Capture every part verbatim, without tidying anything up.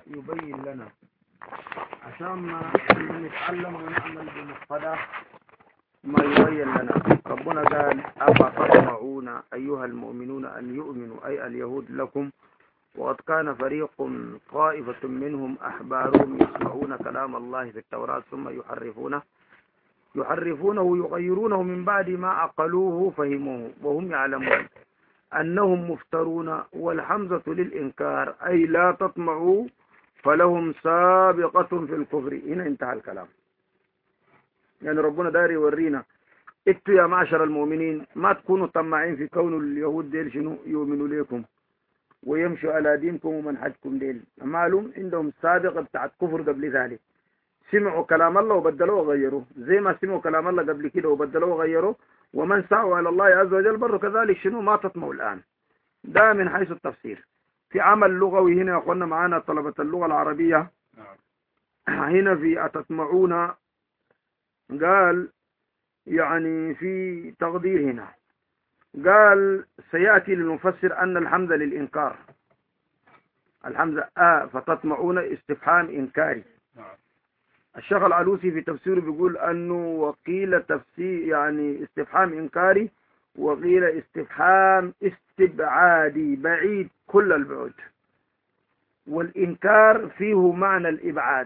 يبين لنا عشان ما نتعلم ونعمل بمقتضى ما يبين لنا. ربنا قال أفتطمعون أيها المؤمنون أن يؤمنوا أي اليهود لكم وقد كان فريق طائفة منهم أحبارهم يسمعون كلام الله في التوراة ثم يحرفونه يحرفونه ويغيرونه من بعد ما عقلوه فهموه وهم يعلمون أنهم مفترون، والحمزة للإنكار أي لا تطمعوا فلهم سابقة في الكفر. هنا انتهى الكلام. يعني ربنا داري يورينا انتوا يا معشر المؤمنين ما تكونوا طماعين في كون اليهود ديل شنو يؤمنوا ليكم ويمشوا على دينكم ومنهجكم ديل، معلوم عندهم سابقة بتاعت كفر قبل ذلك، سمعوا كلام الله وبدلوه وغيروه زي ما سمعوا كلام الله قبل كده وبدلوه وغيروه، ومن سعوا على الله عز وجل بر كذلك شنو ما تطمعوا الآن. ده من حيث التفسير. في عمل لغوي هنا يا اخوانا معانا طلبة اللغة العربية، هنا في أتطمعون قال يعني في تقدير هنا قال سيأتي للمفسر أن الحمزة للإنكار، الحمزة آ فتطمعون استفهام إنكاري. الشيخ العلوسي في تفسيره بيقول أنه وقيل تفسير يعني استفهام إنكاري وقيل استفهام استبعادي بعيد كل البعد، والإنكار فيه معنى الإبعاد.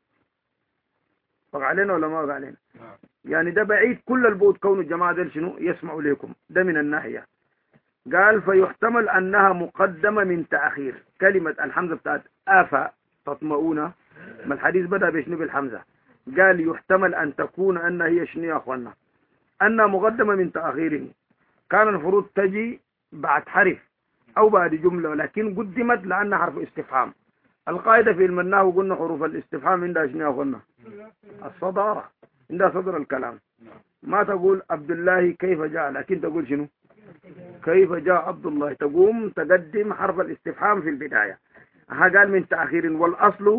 وقع علينا ولا ما وقع علينا؟ يعني ده بعيد كل البعد كون الجماعة دول شنو يسمعوا لكم، ده من الناحية. قال فيحتمل أنها مقدمة من تأخير كلمة الحمزة بتاعت آفا تطمئون، ما الحديث بدأ بشنو بالحمزة، قال يحتمل أن تكون أن هي شنو يا أخوانا أنها مقدمة من تأخيره، كان المفروض تجي بعد حرف أو بعد جملة، ولكن قدمت لأنها حرف استفهام. القاعدة في المناه قلنا حروف الاستفهام عندها شنو يا أخوانا الصدارة، عندها صدر الكلام. ما تقول عبد الله كيف جاء، لكن تقول شنو كيف جاء عبد الله، تقوم تقدم حرف الاستفهام في البداية. ها قال من تأخير، والأصل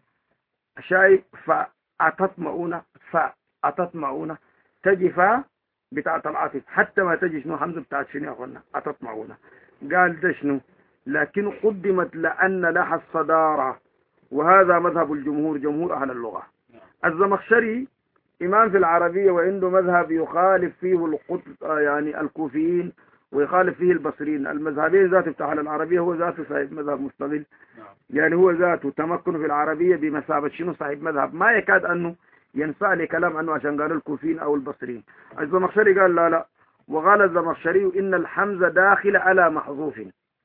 شايف فأتطمعون فأتطمعون تجي فا بتاعت العاطف حتى ما تجي شنو حمزة بتاعت شنو يا أخوانا أتطمعون. قال ده شنو لكن قدمت لأن لها الصدارة، وهذا مذهب الجمهور جمهور أهل اللغة. الزمخشري إمام في العربية وعنده مذهب يخالف فيه القطب يعني الكوفيين ويخالف فيه البصريين. المذهبين ذاته بتاع العربية هو ذاته صاحب مذهب مستقل، يعني هو ذاته تمكن في العربية بمثابة شنو صاحب مذهب، ما يكاد أنه ينسى لي كلام أنه عشان قالوا الكوفيين أو البصريين. الزمخشري قال لا لا، وقال الزمخشري إن الحمزة داخل على محذوف،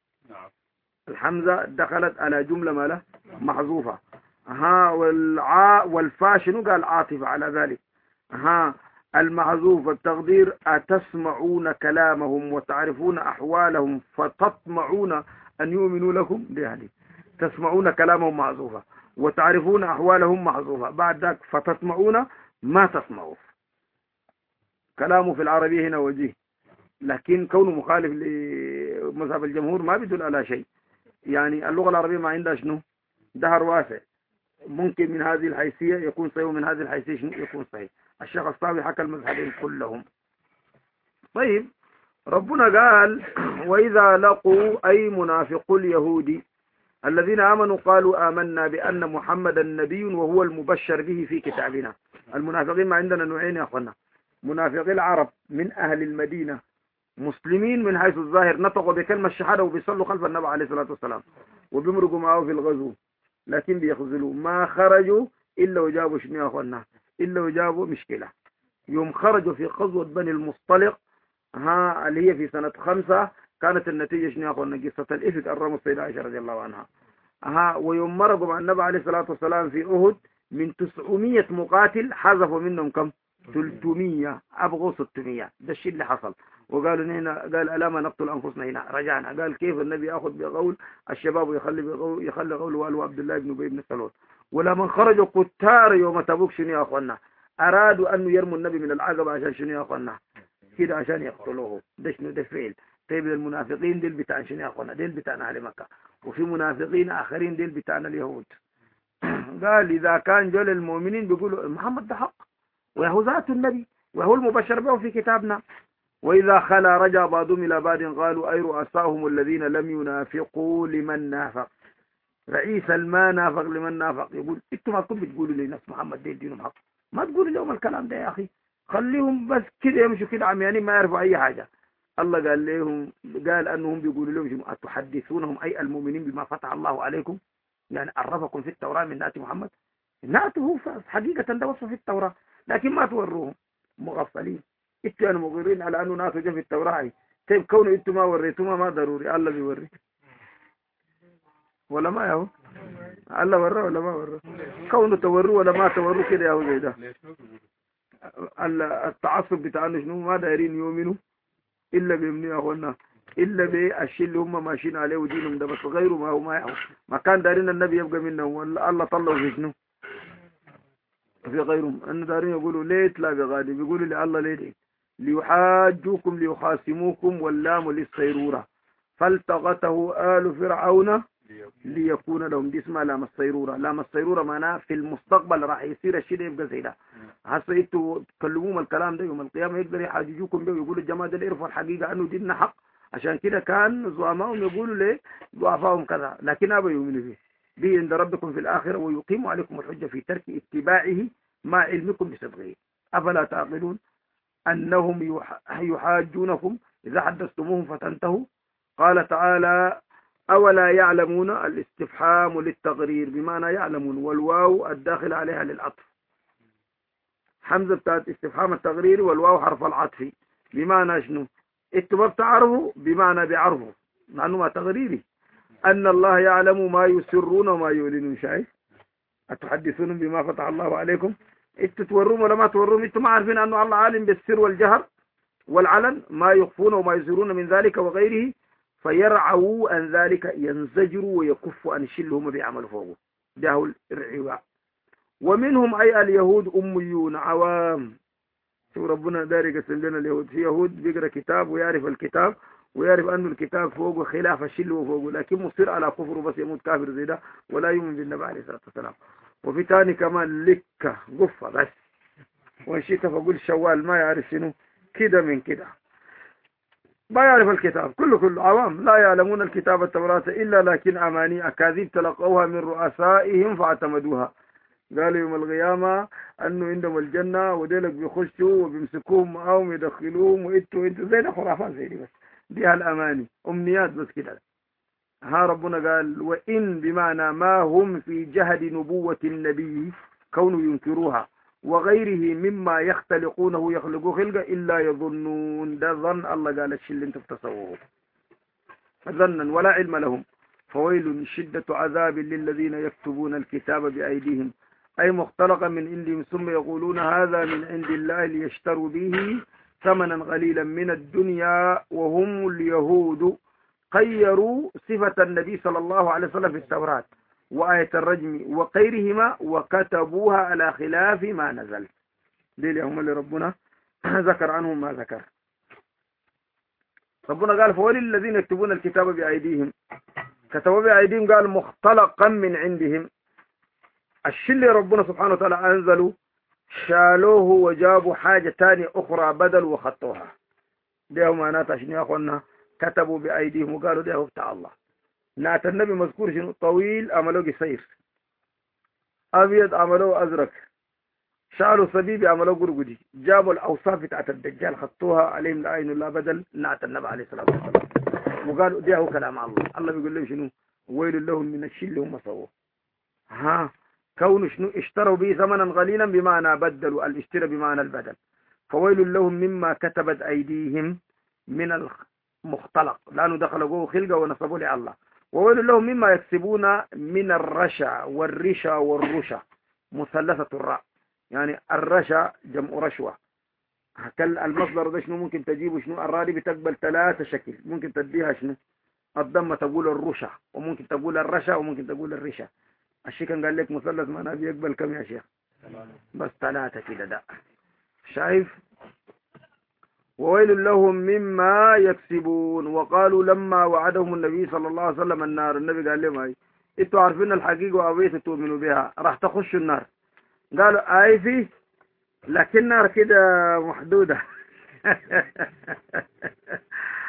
الحمزة دخلت على جملة ماله محذوفة. ها والعا والفا شنو قال عاطفة على ذلك. ها المحذوف التقدير أتسمعون كلامهم وتعرفون أحوالهم فتطمعون أن يؤمنوا لكم، دي يعني تسمعون كلامهم محذوفة وتعرفون أحوالهم محذوفة، بعد ذلك فتطمعون ما تسمعوا. كلامه في العربية هنا وجيه، لكن كونه مخالف لمذهب الجمهور ما بيدل على شيء. يعني اللغة العربية ما عندها شنو دهر واسع، ممكن من هذه الحيثية يكون صحيح ومن هذه الحيثية شنو يكون صحيح. الشيخ الصاوي حكى المذهبين كلهم. طيب ربنا قال وإذا لقوا أي منافقو اليهود الذين آمنوا قالوا آمنا بأن محمدا نبي وهو المبشر به في كتابنا. المنافقين ما عندنا نوعين يا أخوانا، منافقي العرب من أهل المدينة مسلمين من حيث الظاهر نطقوا بكلمة الشهادة وبيصلوا خلف النبي عليه الصلاة والسلام وبيمرقوا معه في الغزو، لكن بيخذلوا ما خرجوا إلا وجابوا شنو يا أخوانا إلا وجابوا مشكلة. يوم خرجوا في غزوة بني المصطلق ها اللي هي في سنة خمسة كانت النتيجة شنو يا أخوانا قصة الإفك الرمى السيدة عائشة رضي الله عنها. ها ويوم مرقوا مع النبي عليه الصلاة والسلام في أهد من تسعمية مقاتل حذفوا منهم كم ثلاثمية أبغوا ستمية. ده الشيء اللي حصل. وقالوا هنا قال ألا ما نقتل أنفسنا هنا رجعنا. قال كيف النبي يأخذ بقول الشباب ويخلي بقول يخلي قوله وقالوا عبد الله بن أبي بن سلول. ولما خرجوا كتار يوم تبوك شنو يا أخوانا أرادوا أن يرموا النبي من العقبة عشان شنو يا أخوانا كده عشان يقتلوه. ده شنو ده فعل. طيب المنافقين ديل بتاع شنو يا أخوانا ديل بتاعنا أهل مكة، وفي منافقين آخرين ديل بتاعنا اليهود. قال إذا كان جل المؤمنين بيقولوا محمد ده حق وهو ذات النبي وهو المبشر به في كتابنا، وإذا خلا رجع بعضهم إلى بعض قالوا أي رؤساهم الذين لم ينافقوا لمن نافق. رئيس ما نافق لمن نافق يقول انتم ما كنتم بتقولوا لي ناس محمد دين دينهم حق، ما تقولوا لهم الكلام ده يا اخي، خليهم بس كده يمشوا كده عميانين ما يعرفوا اي حاجه. الله قال لهم، قال انهم بيقولوا لهم اتحدثونهم اي المؤمنين بما فتح الله عليكم، يعني عرفكم في التوراه من ناتي محمد، ناته حقيقه ده وصف في التوراه لكن ما توروهم، مغفلين. انتوا يعني مغيرين على انه ناته جاء في التوراه، طيب كونه انتوا ما وريتوما ما ضروري الله بيوري ولا ما يهو، الله وراه ولا ما وراه، كونه توروا ولا ما توروا كده يهو زي ده. التعصب بتاعنا شنو؟ ما دايرين يؤمنوا الا بيمنوا يا اخوانا، الا بالشيء اللي هم ماشيين عليه ودينهم ده بس، غيره ما هو ما يهو. ما كان دايرين النبي يبقى منهم ولا الله طلعوا في شنو؟ في غيرهم. ان دايرين يقولوا ليت لا بغادي، بيقولوا لله ليه؟ ليحاجوكم ليخاصموكم واللام للصيرورة فالتقطه آل فرعون ليكون لهم، دي اسمها لام الصيرورة. لام الصيرورة معناها في المستقبل راح يصير الشيء ده يبقى زي ده. هسه انتوا تكلموهم الكلام ده يوم القيامة يقدر يحاججوكم به ويقولوا الجماعة ده يعرفوا الحقيقة انه ديننا حق، عشان كده كان زعمائهم يقولوا ليه ضعفائهم كذا، لكن ابى يؤمنوا به به عند ربكم في الآخرة ويقيم عليكم الحجة في ترك اتباعه مع علمكم بصدقه. أفلا تعقلون أنهم يحاجونكم إذا حدثتموهم فتنتهوا. قال تعالى أولا يعلمون، الاستفهام للتقرير بمعنى يعلمون، والواو الداخل عليها للعطف، حمزة بتاعت استفهام التقرير والواو حرف العطف بمعنى شنو؟ انتوا ما بتعرفوا بمعنى بيعرفوا لأنه ما تقريري، أن الله يعلم ما يسرون وما يعلنون. شايف؟ أتحدثون بما فتح الله عليكم، انتوا تورون ولا ما تورون، انتوا ما عارفين أنه الله عالم بالسر والجهر والعلن، ما يخفون وما يسرون من ذلك وغيره، فيرعوا عن ذلك، ينزجروا ويكفوا عن الشيء اللي هم بيعملوا فوقه، ده هو الرعواء. ومنهم أي اليهود أميون عوام. شوف ربنا داري قسم لنا اليهود، في يهود بيقرأ كتاب ويعرف الكتاب ويعرف أنه الكتاب فوقه خلاف الشيء اللي هو فوقه، لكن مصير على كفره بس يموت كافر زي ده ولا يؤمن بالنبي عليه الصلاة والسلام. وفي تاني كمان لكة قفة بس، وانشيك فقول شوال ما يعرف شنو كده من كده، ما يعرف الكتاب، كله كله عوام لا يعلمون الكتاب التوراة إلا لكن أماني أكاذيب تلقوها من رؤسائهم فاعتمدوها. قالوا يوم القيامة أنه عندهم الجنة وديلك بيخشوا وبيمسكوهم معاهم يدخلوهم وإنتوا إنتوا زي ده خرافات زي دي، بس دي الأماني أمنيات بس كده. ها ربنا قال وإن بمعنى ما هم في جهد نبوة النبي كونوا ينكروها وغيره مما يختلقونه يخلقوا خلقه إلا يظنون، ده ظن. الله قال الشيء اللي انتم بتصوروه ظنا ولا علم لهم. فويل شدة عذاب للذين يكتبون الكتاب بأيديهم أي مختلقا من عندهم ثم يقولون هذا من عند الله ليشتروا به ثمنا قليلا من الدنيا وهم اليهود خيروا صفة النبي صلى الله عليه وسلم في التوراة وآية الرجم وغيرهما وكتبوها على خلاف ما نزل. دي هم اللي ربنا ذكر عنهم ما ذكر. ربنا قال فولي الذين يكتبون الكتاب بأيديهم، كتبوا بأيديهم قال مختلقا من عندهم، الشيء اللي ربنا سبحانه وتعالى أنزلوا شالوه وجابوا حاجة تانية أخرى بدل وخطوها. دي هم معناتها شنو يا أخوانا؟ كتبوا بأيديهم وقالوا ده هو بتاع الله. نات النبي مذكور شنو؟ طويل عملوه قصير، أبيض عملوه أزرق، شعروا صبيبي عملوه قرقدي، جابوا الأوصاف بتاعت الدجال خطوها عليهم العين الله بدل نعت النبي عليه الصلاة والسلام وقالوا ده هو كلام الله. الله بيقول لهم شنو؟ ويل لهم من الشيء اللي هم سووه. ها كون شنو؟ اشتروا به ثمنا قليلا بمعنى بدلوا، الاشترى بمعنى البدل. فويل لهم مما كتبت أيديهم من المختلق لأنه دخلوا خلقه ونصبوا لي الله. وويل لهم مما يكسبون من الرشا والرشا والرشا مثلثة الراء، يعني الرشا جمع رشوة. المصدر ده شنو ممكن تجيبه شنو؟ الرادي بتقبل ثلاثة شكل، ممكن تديها شنو؟ الضمة تقول الرشا وممكن تقول الرشا وممكن تقول الرشا. الشيخ كان قال لك مثلث معناه بيقبل كم يا شيخ؟ بس ثلاثة كده ده. شايف؟ وويل لهم مما يكسبون. وقالوا لما وعدهم النبي صلى الله عليه وسلم النار، النبي قال لهم هاي انتوا عارفين الحقيقة وأبيتوا تؤمنوا بها راح تخشوا النار. قالوا اي في لكن نار كده محدودة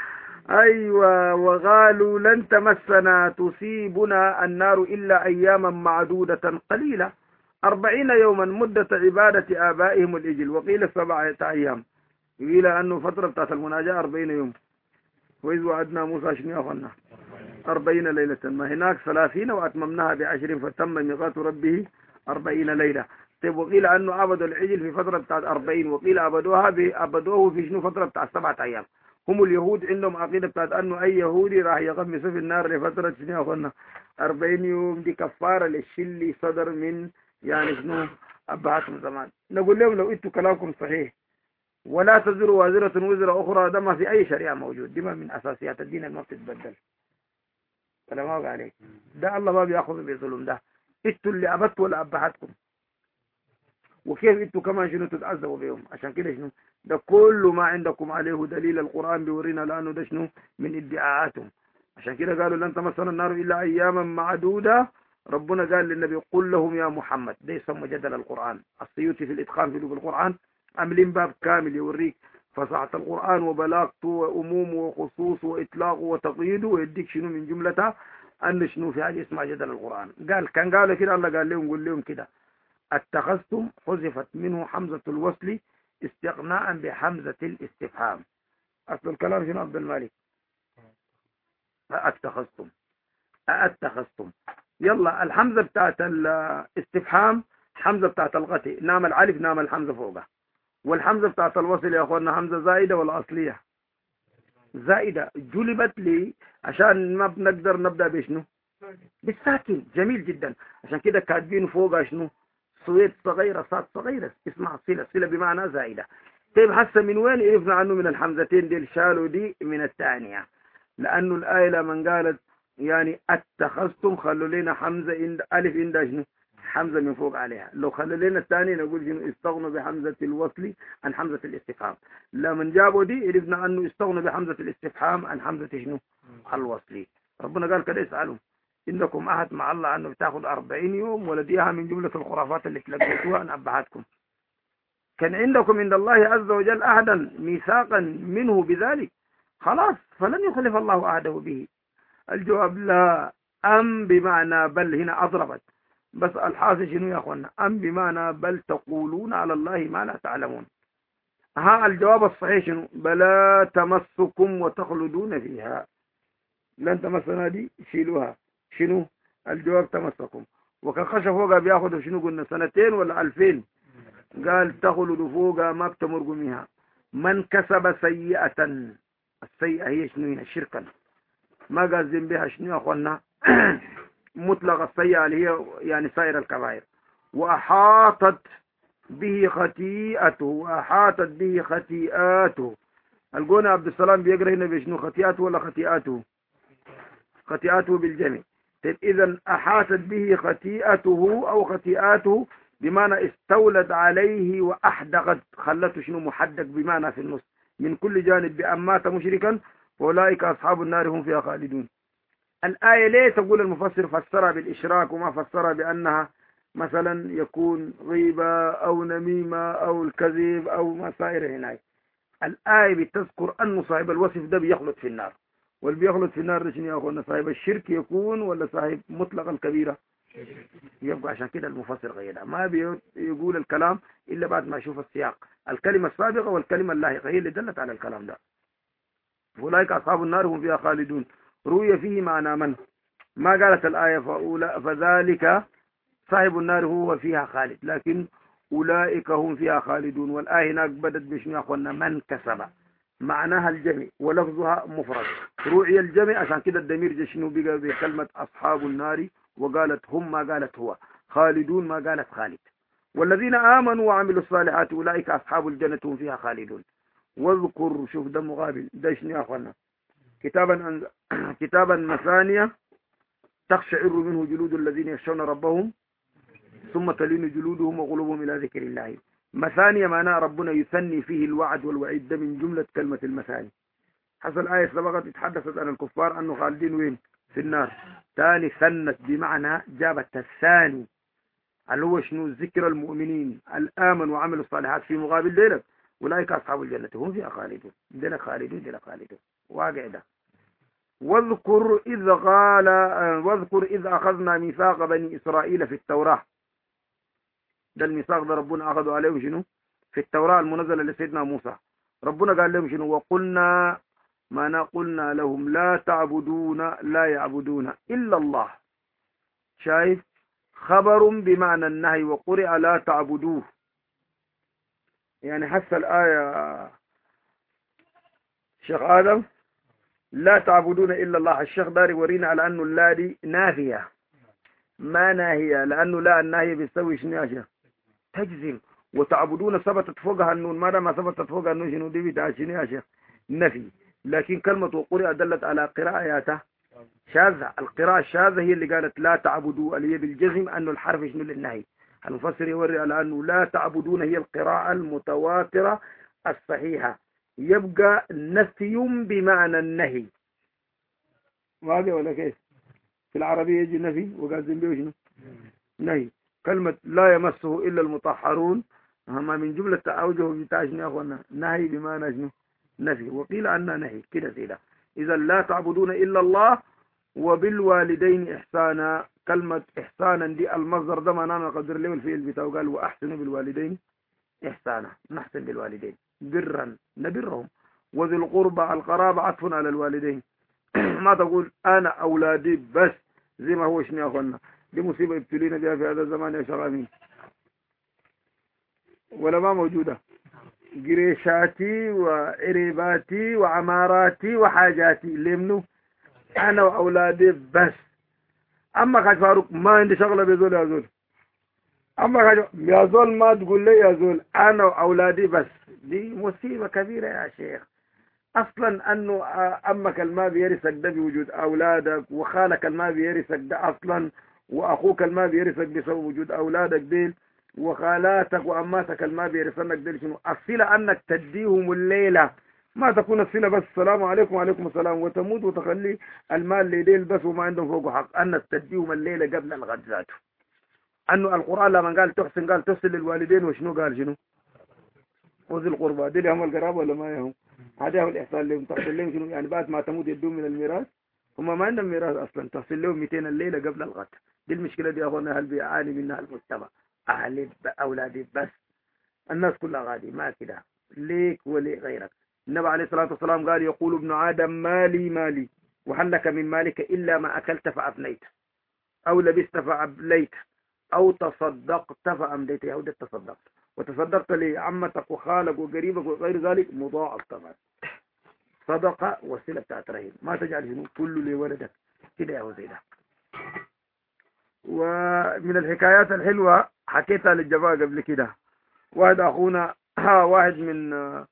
أيوة، وقالوا لن تمسنا تصيبنا النار إلا أياما معدودة قليلة، أربعين يوما مدة عبادة آبائهم الإجل، وقيل سبعة أيام، قيل أنه فترة بتاعت المناجاة أربعين يوم. وإذ وعدنا موسى شنو يا أخوانا أربعين ليلة، ما هناك ثلاثين وأتممناها بعشر فتم ميقات ربه أربعين ليلة. طيب وقيل أنه عبدوا العجل في فترة بتاعت أربعين، وقيل عبدوها عبدوه في شنو فترة بتاعت سبعة أيام. هم اليهود عندهم عقيدة بتاعت أنه أي يهودي راح يغمس في النار لفترة شنو يا أخوانا أربعين يوم، دي كفارة للشلي صدر من يعني شنو أبهاتهم زمان. نقول لهم لو إنتوا كلامكم صحيح ولا تزر وازرة وزر أخرى، ده ما في أي شريعة موجود، دي ما من أساسيات الدين اللي ما بتتبدل. كلام ما عليك، ده الله ما بياخذ بظلم، ده إنتوا اللي أبدتوا ولا أبهاتكم، وكيف إنتوا كمان شنو تتعذبوا بهم. عشان كده شنو ده كل ما عندكم عليه دليل القرآن بيورينا لأنه ده شنو من ادعاءاتهم. عشان كده قالوا لن تمسنا النار إلا أياما معدودة. ربنا قال للنبي قل لهم يا محمد، ده يسمى جدل القرآن. السيوطي في الإتقان في لغة القرآن عاملين باب كامل يوريك فصاحة القرآن وبلاغته وأمومه وخصوصه وإطلاقه وتقييده، ويديك شنو من جملتها أن شنو في حاجة اسمها جدل القرآن. قال كان قالوا كده الله قال لهم قل لهم كده اتخذتم، حذفت منه حمزة الوصل استغناء بحمزة الاستفهام. أصل الكلام شنو عبد الملك؟ اتخذتم اتخذتم يلا الحمزة بتاعت الاستفهام حمزة بتاعت الغتي، نام العلف نام الحمزة فوقها، والحمزة بتاعت الوصل يا أخوانا حمزة زائدة ولا أصلية؟ زائدة، جلبت لي عشان ما بنقدر نبدأ بشنو؟ بالساكن. جميل جدا، عشان كده كاتبين فوقها شنو؟ صويت صغيرة صاد صغيرة اسمها صلة، صلة بمعنى زائدة. طيب هسه من وين عرفنا عنه من الحمزتين دي شالوا دي من الثانية؟ لأنه الآية لما قالت يعني اتخذتم خلوا لنا حمزة إند ألف عندها شنو؟ حمزة من فوق عليها. لو خلوا لنا الثانية نقول شنو؟ استغنوا بحمزة الوصل عن حمزة الاستفهام. لما جابوا دي عرفنا أنه استغنوا بحمزة الاستفهام عن حمزة شنو؟ الوصلي. ربنا قال كده اسألهم إنكم أحد مع الله أنه بتاخذ أربعين يوم، ولا ديها من جملة الخرافات اللي تلقيتوها عن أبعادكم؟ كان عندكم عند الله عز وجل أحدا ميثاقا منه بذلك؟ خلاص فلن يخلف الله عهده به. الجواب لا. أم بمعنى بل هنا أضربت، بس الحاصل شنو يا أخوانا؟ أم بمعنى بل تقولون على الله ما لا تعلمون. ها الجواب الصحيح شنو؟ بلا تمسكم وتخلدون فيها. لن تمسنا دي شيلوها، شنو الجواب؟ تمسكم. وكان خشى فوقها بياخذوا شنو قلنا سنتين ولا ألفين؟ قال تخلد فوقها ما بتمرقمها. من كسب سيئة، السيئة هي شنو هنا؟ شركا. ما قازم بها شنو يا أخوانا؟ مطلق السيئة اللي هي يعني سائر الكبائر. وأحاطت به خطيئته، وأحاطت به خطيئاته. القونا عبد السلام بيقرأ هنا بشنو؟ خطيئاته ولا خطيئاته؟ خطيئاته بالجمع. طيب إذا أحاطت به خطيئته أو خطيئاته بمعنى استولد عليه وأحدقت، خلته شنو؟ محدق بمعنى في النص من كل جانب بأن مات مشركا فأولئك أصحاب النار هم فيها خالدون. الآية ليه تقول المفسر فسرها بالإشراك وما فسرها بأنها مثلا يكون غيبة أو نميمة أو الكذب أو ما سائر هناك؟ الآية بتذكر أن صاحب الوصف ده بيخلد في النار، واللي بيخلد في النار شنو يا أخوانا؟ صاحب الشرك يكون ولا صاحب مطلق الكبيرة؟ يبقى عشان كده المفسر غيرها ما بيقول الكلام إلا بعد ما يشوف السياق. الكلمة السابقة والكلمة اللاحقة هي اللي دلت على الكلام ده. أولئك أصحاب النار هم فيها خالدون روي فيه معنى من؟ ما قالت الآية فذلك صاحب النار هو فيها خالد، لكن أولئك هم فيها خالدون. والآية هناك بدت بشنو يا أخوانا؟ من كسب، معناها الجمع ولفظها مفرد. روعي الجمع عشان كده الدمير جشنو بقى بكلمة أصحاب النار، وقالت هم ما قالت هو، خالدون ما قالت خالد. والذين آمنوا وعملوا الصالحات أولئك أصحاب الجنة هم فيها خالدون. واذكر، شوف ده مقابل ده شنو يا أخوانا؟ كتابا أنز... كتابا مثانية تخشعر منه جلود الذين يخشون ربهم ثم تلين جلودهم وقلوبهم إلى ذكر الله. مثانية معناها ربنا يثني فيه الوعد والوعيد، ده من جملة كلمة المثاني. حصل آية سبقت تحدثت عن الكفار أنه خالدين وين؟ في النار. ثاني ثنت بمعنى جابت الثاني اللي هو شنو؟ ذكر المؤمنين الآمن وعملوا الصالحات في مقابل ذلك أولئك أصحاب الجنة هم فيها خالدون. دينا خالدون دينا خالدون واقع ده. واذكر إذ قال واذكر إذ أخذنا ميثاق بني إسرائيل في التوراة. ده الميثاق ده ربنا أخذوا عليه شنو في التوراة المنزلة لسيدنا موسى. ربنا قال لهم شنو؟ وقلنا ما قلنا لهم لا تعبدون لا يعبدون إلا الله. شايف؟ خبر بمعنى النهي، وقرئ لا تعبدوه. يعني حس الآية الشيخ آدم لا تعبدون إلا الله. الشيخ داري ورينا على أنه لا دي نافية ما ناهية، لأنه لا الناهية بيستوي شنو يا شيخ؟ تجزم. وتعبدون ثبتت فوقها النون، ماذا ما ثبتت فوقها النون شنو دي بتاع شنو يا شيخ؟ نفي. لكن كلمة وقرئ دلت على قراءة شاذة. القراءة الشاذة هي اللي قالت لا تعبدوا، اللي هي بالجزم أنه الحرف شنو للنهي. المفسر يوري على أنه لا تعبدون هي القراءة المتواترة الصحيحة، يبقى نفي بمعنى النهي. واضح ولا كيف؟ في العربية يجي نفي وقال ذنبه شنو؟ نهي. كلمة لا يمسه إلا المطهرون هما من جملة أوجه بتاع شنو يا أخوانا؟ نهي بمعنى شنو؟ نفي. وقيل أنها نهي كده سيدا. إذا لا تعبدون إلا الله وبالوالدين إحسانا. كلمة إحسانا دي المصدر ده ما نقدر له الفعل بتاعه، قال وأحسنوا بالوالدين إحسانا، نحسن بالوالدين برا نبرهم. وذي القربى القرابة عطف على الوالدين. ما تقول أنا أولادي بس زي ما هو شنو يا أخوانا؟ دي مصيبة ابتلينا بها في هذا الزمان يا شغامين، ولا ما موجودة. قريشاتي وعريباتي وعماراتي وحاجاتي لمنو أنا وأولادي بس. أما خاج فاروق ما عندي شغلة بيزول يا زول. أما خاج يا زول ما تقول لي يا زول أنا وأولادي بس. دي مصيبة كبيرة يا شيخ. أصلا أنه أمك الما بيرثك ده بوجود أولادك، وخالك الما بيرثك ده أصلا، وأخوك الما بيرثك بسبب وجود أولادك ديل، وخالاتك وأماتك الما بيرثنك ديل شنو؟ الصلة أنك تديهم الليلة، ما تكون الصلة بس السلام عليكم وعليكم السلام وتموت وتخلي المال ليديل بس وما عندهم فوقه حق. أنك تديهم الليلة قبل الغد ذاته. أنه القرآن لما قال تحسن قال تحسن للوالدين وشنو قال شنو؟ وذي القربى ديل هم القرابة ولا ما يهم؟ هذا هو الإحسان لهم. تحصل لهم شنو؟ يعني بعد ما تموت يدوم من الميراث. هم ما عندهم ميراث أصلا. تحصل لهم مئتين الليلة قبل الغد. دي المشكلة دي أخونا هل بيعاني منها المجتمع. أهلي أولادي بس، الناس كلها غادي ما كده ليك ولغيرك. النبي عليه الصلاة والسلام قال يقول ابن آدم مالي مالي وهل لك من مالك إلا ما أكلت فأفنيت أو لبست فأبليت أو تصدقت فأمديت. يا ودي تصدقت وتصدقت لعمتك وخالك وقريبك وغير ذلك مضاعف طبعا. صدقة وسيلة بتاعت رهين. ما تجعل شنو كله لولدك كده يا وزيدة. ومن الحكايات الحلوة حكيتها للجماعة قبل كده. واحد أخونا واحد من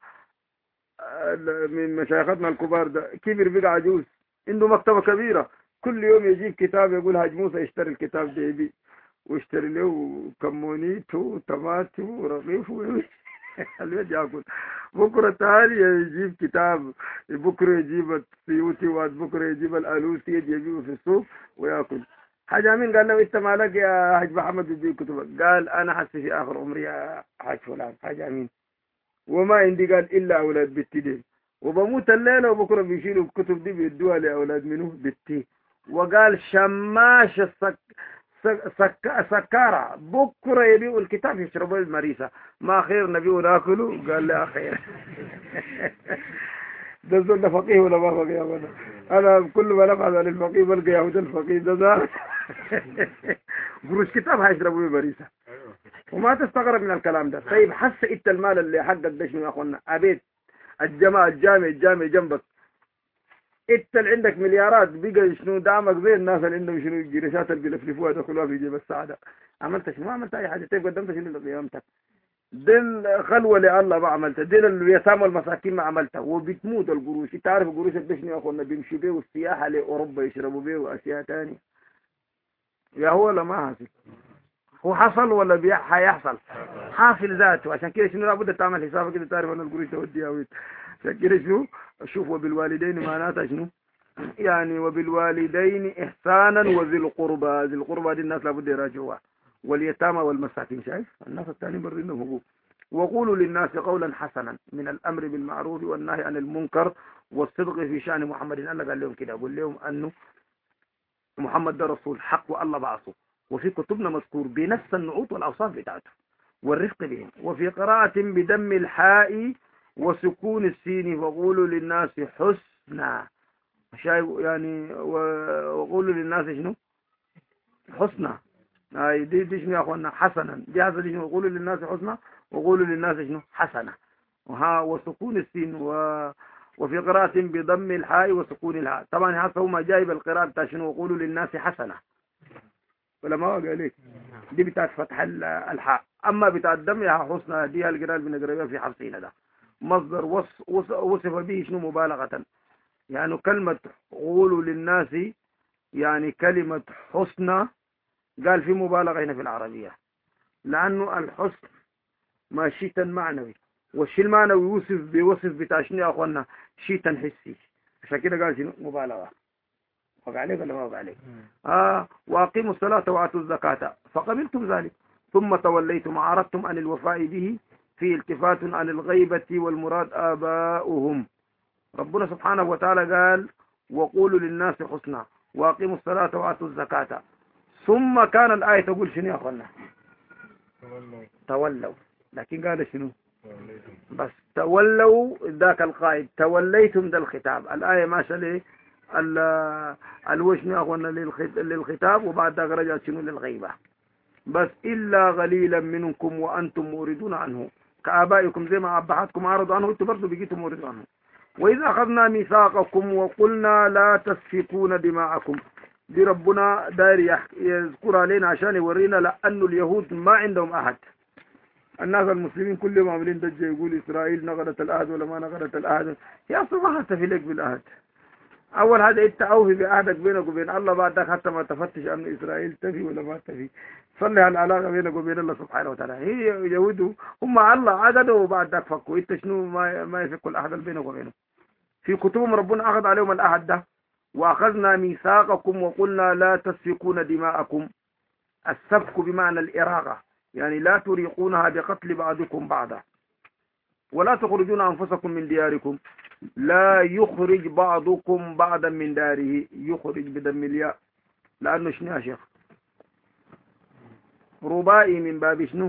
من مشايختنا الكبار ده كبر بقى عجوز، عنده مكتبة كبيرة، كل يوم يجيب كتاب يقول حاج موسى اشتري الكتاب ده يبي، واشتري له كمونيت وطماطم ورغيف الواد ياكل. بكره تاني يجيب كتاب، بكره يجيب السيوطي، وبكره يجيب الالوسي يجيبه في السوق وياكل. حاج امين قال له انت مالك يا حاج محمد بتجيب كتب؟ قال انا حسي في اخر عمري يا حاج فلان حاج امين وما عندي قال الا اولاد بنتي دي، وبموت الليله وبكره بيشيلوا الكتب دي بيدوها لاولاد منه بنتي. وقال شماش السك سك... سكارة بكرة يبيعوا الكتاب يشربوا المريسة، ما خير نبيه ناكله؟ قال لا خير. ده زول ده فقيه ولا ما فقيه؟ أنا أنا كل ما نبحث عن الفقيه بلقى يهود الفقيه ده ده قروش كتاب هيشربوا المريسة. وما تستغرب من الكلام ده. طيب حس إنت المال اللي حقك ده شنو يا أخوانا؟ أبيت الجامع الجامع الجامع جنبك، انت اللي عندك مليارات بقى شنو دعمك زي الناس اللي عندهم شنو الجريشات اللي بيلفلفوها ده كلها في جيب السعاده. عملت شنو؟ ما عملت اي حاجه. طيب قدمت شنو لقيامتك؟ دي الخلوه لله ما عملتها، دي اليتامى والمساكين ما عملتها، وبتموت القروش. انت عارف القروش قد شنو يا اخوانا؟ بيمشوا بيه السياحه لاوروبا يشربوا بيه واشياء ثانيه. يا هو ولا ما حاصل؟ هو حصل ولا بي حيحصل؟ حاصل ذاته. عشان كده شنو لابد تعمل حسابك كده، تعرف ان القروش توديها وين. عشان كده شنو شوف وبالوالدين معناتها شنو يعني وبالوالدين إحسانا وذي القربى. ذي القربى دي الناس لابد يراجعوها، واليتامى والمساكين. شايف الناس الثانيين برضه حقوق. وقولوا للناس قولا حسنا من الأمر بالمعروف والنهي عن المنكر والصدق في شأن محمد. الله قال لهم كده، أقول لهم أنه محمد ده رسول حق والله بعثه، وفي كتبنا مذكور بنفس النعوت والأوصاف بتاعته والرفق بهم. وفي قراءة بدم الحاء وسكون السين وقولوا للناس حسنا، يعني وقولوا للناس شنو حسنا. اي دي دي شنو يا اخوانا حسنا، دي هذا دي شنو وقولوا للناس حسنا وقولوا للناس شنو حسنا. وها وسكون السين و... وفي قراءة بضم الحاء وسكون الهاء. طبعا هذا هو ما جايب القراءة بتاع شنو وقولوا للناس حسنا ولا ما قال لك دي بتاعت فتح الحاء. اما بتاعت دم يا حسنا دي القراءة اللي بنقراها في حفصين. ده مصدر وصف وصف به شنو مبالغة، يعني كلمة قولوا للناس يعني كلمة حسنى قال في مبالغة هنا في العربية، لأنه الحسن ما شيء معنوي، والشيء المعنوي يوصف بوصف بتاع شنو يا أخوانا شيء حسي، عشان كده قال شنو مبالغة. وقع عليك ولا ما وقع عليك؟ آه وأقيموا الصلاة وآتوا الزكاة فقبلتم ذلك ثم توليتم عرضتم عن الوفاء به في التفات عن الغيبة والمراد آباؤهم. ربنا سبحانه وتعالى قال وقولوا للناس حسنا وأقيموا الصلاة وآتوا الزكاة، ثم كان الآية تقول شنو يا أخوانا تولوا تولوا، لكن قال شنو بس تولوا ذاك القائد، توليتم ذا الخطاب. الآية ماشى ليه الوشن يا أخوانا للخطاب، وبعد ذاك رجعت شنو للغيبة. بس إلا غليلا منكم وأنتم موردون عنه كآبائكم، زي ما أبهاتكم عرضوا عنه أنتم برضو بقيتم موردون عنه. وإذا أخذنا ميثاقكم وقلنا لا تسفكون دماءكم، دي ربنا داير يذكر علينا عشان يورينا لأنه اليهود ما عندهم أحد. الناس المسلمين كلهم عاملين دجة يقول إسرائيل نقضت الأهد ولا ما نقضت الأهد. يا أصلا ما هتفي لك بالأهد. أول هذا أنت أوفي بأهدك بينك وبين الله، بعدك حتى ما تفتش أن إسرائيل تفي ولا ما تفي. صلي على العلاقة بينك وبين الله سبحانه وتعالى. هي يهود هم الله عقدوا وبعدك فكوا، أنت شنو ما ما يفكوا الأهد اللي بينك وبينه. في كتبهم ربنا أخذ عليهم الأهد ده، وأخذنا ميثاقكم وقلنا لا تسفكون دماءكم. السفك بمعنى الإراغة، يعني لا تريقونها بقتل بعضكم بعضا، ولا تخرجون أنفسكم من دياركم. لا يخرج بعضكم بعضا من داره، يخرج بدم الياء لأنه شنو يا شيخ ربائي من باب شنو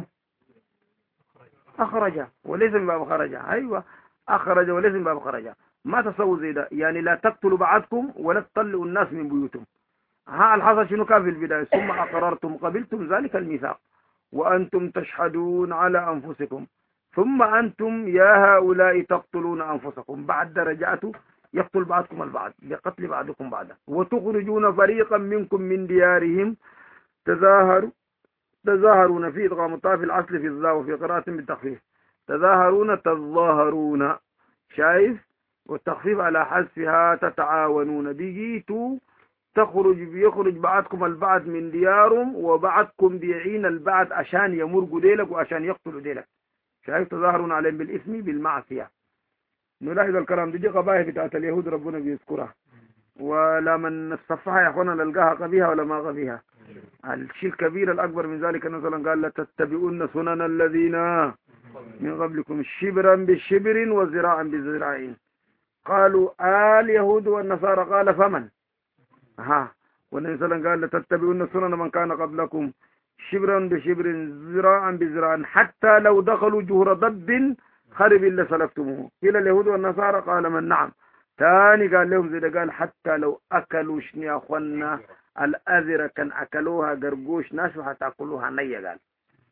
أخرج وليس من باب خرج. أيوة أخرج وليس من باب خرج، ما تسووا زي ده، يعني لا تقتلوا بعضكم ولا تطلعوا الناس من بيوتهم. ها الحصل شنو كان في البداية ثم أقررتم قبلتم ذلك الميثاق وأنتم تشهدون على أنفسكم ثم أنتم يا هؤلاء تقتلون أنفسكم. بعد رجعتوا يقتل بعضكم البعض بقتل بعضكم بعضا، وتخرجون فريقا منكم من ديارهم تظاهروا تظاهرون في إدغام الطاء في الأصل في الظاء وفي قراءة بالتخفيف تظاهرون تظاهرون، شايف؟ والتخفيف على حذفها تتعاونون. بيجيتوا تخرج بيخرج بعضكم البعض من ديارهم وبعضكم بيعين البعض عشان يمرقوا ديلك وعشان يقتلوا ديلك. شايف؟ تظاهرون عليهم بالإثم بالمعصية. نلاحظ الكلام دي, دي قبائل بتاعت اليهود ربنا بيذكرها، ولما نصفحها يا اخوانا نلقاها قبيها ولا ما قبيها. الشيء الكبير الأكبر من ذلك مثلا قال لتتبعون سنن الذين من قبلكم شبرا بالشبر وزراعا بزراع. قالوا آل يهود والنصارى قال فمن ها، والنبي صلى الله عليه وسلم قال لتتبعون سنن من كان قبلكم شبرا بشبر زراعا بزراع حتى لو دخلوا جهر ضب خرب إلا سلفتموه. قيل اليهود والنصارى قال من نعم. ثاني قال لهم زي قال حتى لو أكلوا شنو يا أخوانا الأذرة كان أكلوها قرقوش ناشفة تأكلوها نية. قال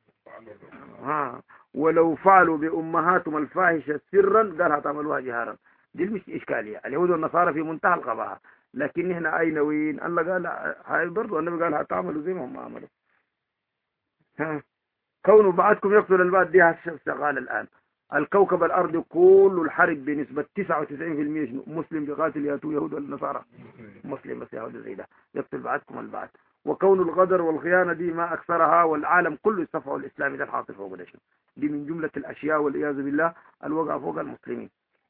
ها ولو فعلوا بأمهاتهم الفاحشة سرا قال هتعملوها جهارا. دي مش إشكالية. اليهود والنصارى في منتهى القباحة، لكن هنا أين وين؟ الله قال هاي برضو النبي قال هتعملوا زي ما هم عملوا. ها كونوا بعضكم يقتل البعض دي هتشتغل الآن. الكوكب الأرض كل الحرب بنسبة تسعة وتسعين بالمئة مسلم بقاتل ياتو يهود والنصارى مسلم بس يهود زي ده يقتل بعضكم البعض. وكون الغدر والخيانة دي ما أكثرها، والعالم كله يصفعوا الإسلامي ده الحاصل فوق ده. دي من جملة الأشياء والعياذ بالله الوقع فوق المسلمين.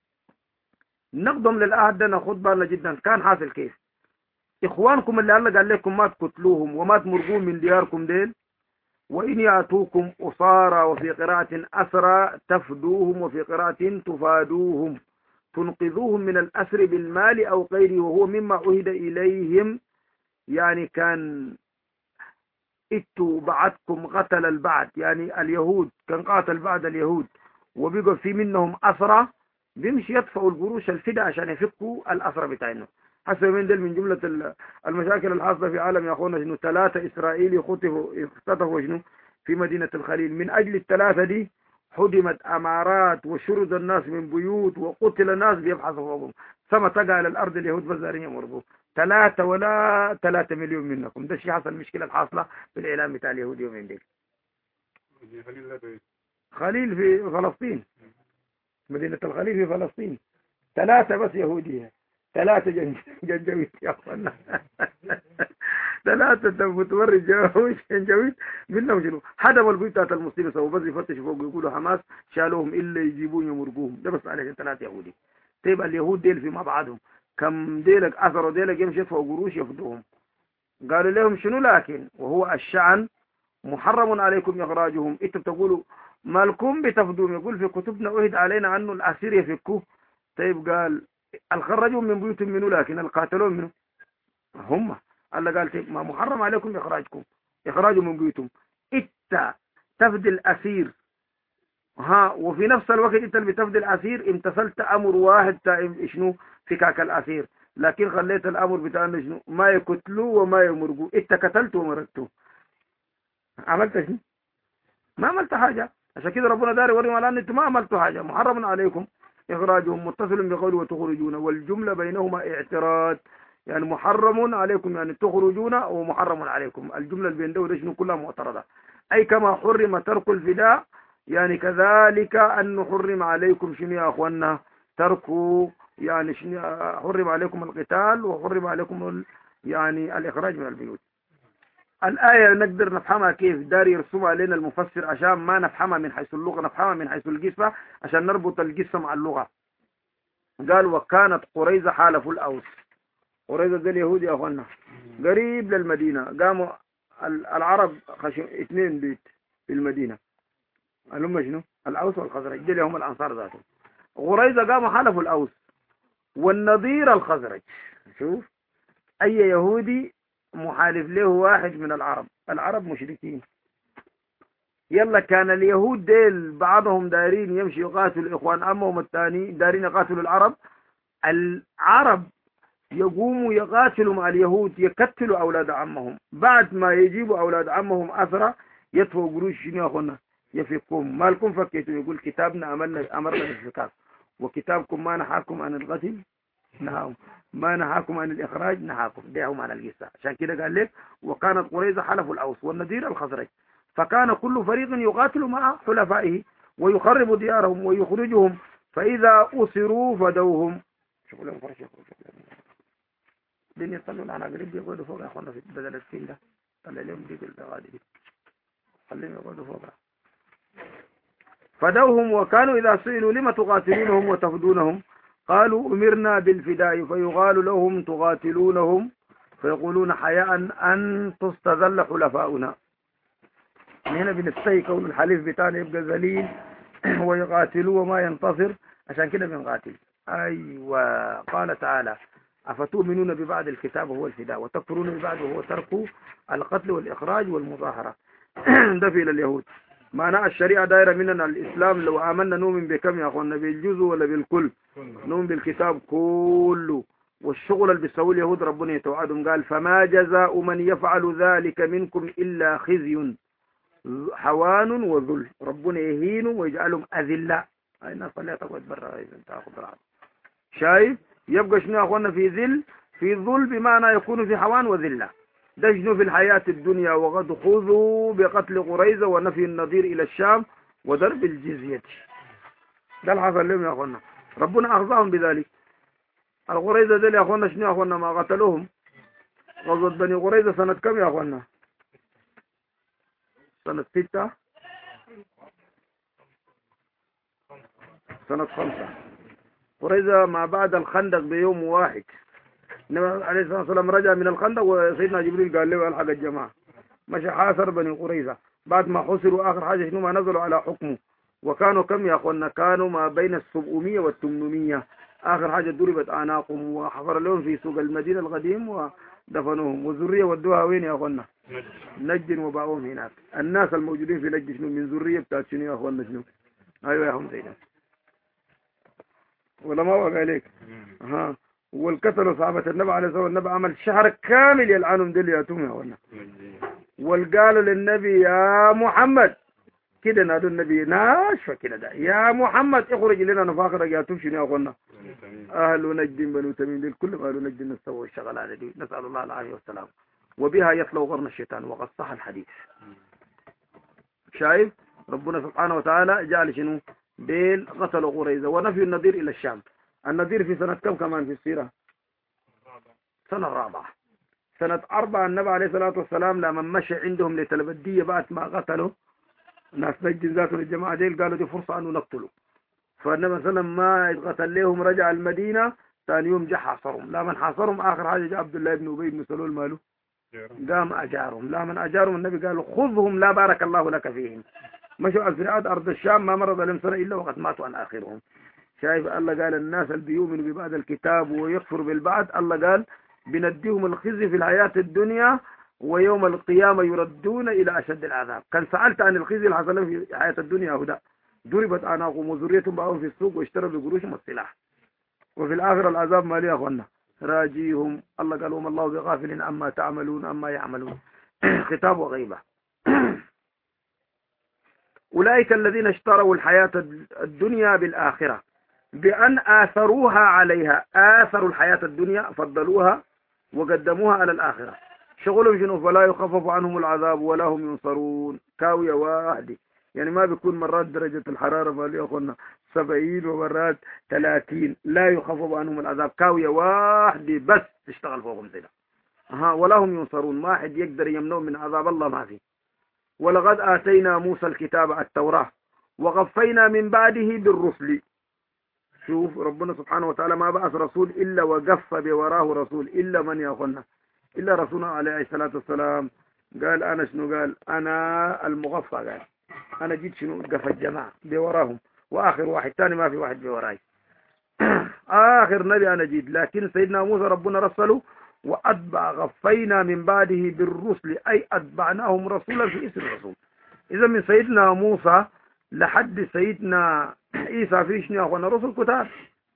نقدم للعهد ده ناخد بالنا جدا. كان حاصل كيف؟ إخوانكم اللي الله قال لكم ما تقتلوهم وما تمرقون من دياركم ديل، وإن يأتوكم أسارى وفي قراءة أسرى تفدوهم وفي قراءة تفادوهم. تنقذوهم من الأسر بالمال أو غيره وهو مما عهد إليهم، يعني كان إتوا بعدكم قتل البعض، يعني اليهود كان قاتل بعض اليهود وبيقى في منهم أسرى، بيمشي يدفعوا القروش الفداء عشان يفكوا الأسرى بتاعنا. حسب من دل من جملة المشاكل الحاصلة في عالم يا أخونا شنو ثلاثة إسرائيلي خطفوا اختطفوا شنو في مدينة الخليل. من أجل الثلاثة دي هدمت أمارات وشرد الناس من بيوت وقتل الناس بيبحثوا فوقهم. ثم تقع على الأرض اليهود بزارين يمرقوا ثلاثة ولا ثلاثة مليون منكم. ده الشيء حصل المشكلة الحاصلة في الإعلام بتاع اليهود يومين ديل. خليل في فلسطين، مدينة الخليل في فلسطين، ثلاثة بس يهودية، ثلاثة جنجويت يا أخوانا ثلاثة متورد جنجويت منهم شنو حدموا البيوت بتاعت المسلمين سووا بس يفتشوا فوق يقولوا حماس شالوهم إلا يجيبون يمرقوهم. ده بس عليك ثلاثة يهودي. طيب اليهود ديل في مع بعضهم كم ديلك أثروا ديلك يمشي يدفعوا قروش يفدوهم. قالوا لهم شنو لكن وهو الشأن محرم عليكم إخراجهم. انتم بتقولوا مالكم بتفدوهم، يقول في كتبنا أهد علينا أنه الأسير يفكوه. طيب قال الخرجهم من بيوتهم منه لكن القاتلون منه هم. الله قال طيب ما محرم عليكم إخراجكم إخراجهم من بيوتهم. إنت تفدي الأسير ها وفي نفس الوقت انت اللي بتفدي الأسير امتثلت أمر واحد تاع شنو فكاك الأسير، لكن خليت الأمر بتاعنا شنو ما يقتلوا وما يمرقوا. انت قتلت ومرقتوا عملت شنو؟ ما عملت حاجة. عشان كده ربنا داري وريهم على ان انتم ما عملتوا حاجة. محرم عليكم إخراجهم متصل بقوله وتخرجون والجملة بينهما اعتراض، يعني محرم عليكم يعني تخرجون ومحرم عليكم. الجملة اللي بين ده شنو كلها معترضة. أي كما حرم ترك الفداء يعني كذلك أن حرم عليكم شنو يا أخوانا تركوا يعني شنو حرم عليكم القتال وحرم عليكم ال... يعني الإخراج من البيوت. الآية نقدر نفهمها كيف داري يرسمها علينا المفسر عشان ما نفهمها من حيث اللغة، نفهمها من حيث القصة عشان نربط القصة مع اللغة. قال وكانت قريظة حالف الأوس. قريظة ده اليهود يا أخوانا قريب للمدينة. قاموا العرب خشوا اثنين بيت في المدينة اللي هم شنو الأوس والخزرج، دول هم الأنصار ذاتهم. قريظة قاموا حالفوا الأوس والنظير الخزرج. شوف أي يهودي محالف له واحد من العرب، العرب مشركين. يلا كان اليهود ديل بعضهم دارين يمشي يقاتلوا إخوان أمهم الثاني دارين يقاتلوا العرب. العرب يقوموا يقاتلوا مع اليهود يقتلوا أولاد عمهم، بعد ما يجيبوا أولاد عمهم أسرى يدفعوا قروش شنو يا أخوانا يفكهم. ما لكم فكيتوا؟ يقول كتابنا أمرنا أمرنا بالفكاك وكتابكم ما نهاكم عن القتل نهاهم، ما نهاكم عن الإخراج نهاكم. ده هم على القصة. عشان كده قال لك وكانت قريظة حلف الأوس والنذير الخزرج، فكان كل فريق يقاتل مع حلفائه ويخرب ديارهم ويخرجهم، فإذا أسروا فدوهم. شوفوا لهم فرش يخرجوا دين يصلوا لنا قريب يقعدوا فوق يا أخوانا في بدل السين ده. طلع لهم دي بالغادي دي خليهم يقعدوا فوق. فدوهم وكانوا إذا سئلوا لما تقاتلونهم وتفدونهم قالوا أمرنا بالفداء، فيقال لهم تقاتلونهم فيقولون حياء أن تستذل حلفاؤنا. هنا بنستهي كون الحليف بتاعنا يبقى ذليل ويقاتلوا وما ينتصر، عشان كده بنقاتل. أيوة قال تعالى أفتؤمنون ببعض الكتاب وهو الفداء وتكفرون ببعض وهو ترك القتل والإخراج والمظاهرة. ده في اليهود. معنى الشريعة دائرة مننا الإسلام. لو آمنا نؤمن بكم يا أخوانا بالجزء ولا بالكل؟ نؤمن بالكتاب كله. والشغل اللي بيسويه اليهود ربنا يتوعدهم قال فما جزاء من يفعل ذلك منكم إلا خزي حوان وذل. ربنا يهينهم ويجعلهم أذلة. هاي الناس اللي تقعد برا إذا تاخذ راحة. شايف يبقى شنو يا أخوانا في ذل في ذل بمعنى يكون في حوان وذلة. ده شنو في الحياة الدنيا. وقد خذوا بقتل قريظة ونفي النظير إلى الشام وضرب الجزية. ده الحصل لهم يا أخوانا. ربنا أخذهم بذلك. القريظة دول يا أخوانا شنو يا أخوانا ما قتلوهم. غزوة بني قريظة سنة كم يا أخوانا؟ سنة ستة سنة خمسة. قريظة ما بعد الخندق بيوم واحد. النبي عليه الصلاة والسلام رجع من الخندق وسيدنا جبريل قال له الحق الجماعة. مشى حاصر بني قريظة بعد ما خسروا آخر حاجة شنو ما نزلوا على حكمه. وكانوا كم يا أخوانا؟ كانوا ما بين السبعمية والثمانمية. آخر حاجة ضربت أعناقهم وحفر لهم في سوق المدينة القديم ودفنوهم، والذرية ودوها وين يا أخوانا؟ نجد وباعوهم هناك. الناس الموجودين في نجد شنو من ذرية بتاعت شنو يا أخوانا شنو؟ أيوة يا هم زينا ولا ما وقع عليك؟ ها والقتلوا صحابة النبي عليه الصلاة والسلام. النبي عمل شهر كامل يلعنهم دل ياتوم يا أخوانا، والقالوا للنبي يا محمد كده، نادوا النبي ناشفة كده ده يا محمد اخرج لنا نفاخرك يا توب شنو يا أخوانا؟ أهل نجد بنو تميم دي الكل قالوا نجد نسوي الشغل هذا دي، نسأل الله العافية والسلام. وبها يطلع قرن الشيطان وقد صح الحديث. شايف ربنا سبحانه وتعالى جعل شنو ديل قتلوا قريظة ونفي النذير إلى الشام. النذير في سنة كم كمان في السيرة؟ سنة الرابعة. سنة أربعة النبي عليه الصلاة والسلام لما مشى عندهم لتلبدية بعد ما قتلوا ناس نجد ذاتهم الجماعة ديل قالوا دي فرصة أن نقتلوا. فالنبي صلى الله عليه وسلم ما يتقتل لهم رجع المدينة ثاني يوم جاء حاصرهم. لا من حاصرهم آخر حاجة جاء عبد الله بن أبي بن سلول ماله قام أجارهم. لا من أجارهم النبي قال خذهم لا بارك الله لك فيهم. مشوا أزرعات أرض الشام ما مرض لهم سنة إلا وقد ماتوا عن آخرهم. شايف الله قال الناس اللي بيؤمنوا ببعض الكتاب ويكفروا بالبعض الله قال بنديهم الخزي في الحياة الدنيا ويوم القيامة يردون إلى أشد العذاب. كان سألت عن الخزي اللي حصل في حياة الدنيا هدى ضربت أعناقهم وذريتهم باعوهم في السوق واشتروا بقروشهم السلاح، وفي الآخر العذاب مالي يا أخوانا راجيهم. الله قال وما الله بغافل أما تعملون أما يعملون خطاب وغيبة. أولئك الذين اشتروا الحياة الدنيا بالآخرة بأن آثروها عليها. آثروا الحياة الدنيا فضلوها وقدموها على الآخرة. شغلهم شنو؟ فلا يخفف عنهم العذاب ولا هم ينصرون. كاوية واحدة يعني ما بيكون مرات درجة الحرارة فالي أخونا سبعين ومرات ثلاثين لا يخفف عنهم العذاب. كاوية واحدة بس تشتغل فوقهم زي ده. ها ولا هم ينصرون. ما حد يقدر يمنعهم من عذاب الله ما في. ولقد آتينا موسى الكتاب التوراة وغفينا من بعده بالرسل. شوف ربنا سبحانه وتعالى ما بعث رسول إلا وقف بوراه رسول إلا من يا أخونا إلا رسولنا عليه الصلاة والسلام. قال أنا شنو؟ قال أنا المغفى. قال أنا جيت شنو قف الجماعة بوراهم وآخر واحد تاني ما في واحد بوراي. آخر نبي أنا جيت. لكن سيدنا موسى ربنا رسله وأتبع غفينا من بعده بالرسل أي أتبعناهم رسولا في اسم الرسول. إذا من سيدنا موسى لحد سيدنا عيسى في شنو يا أخوانا رسل كتار.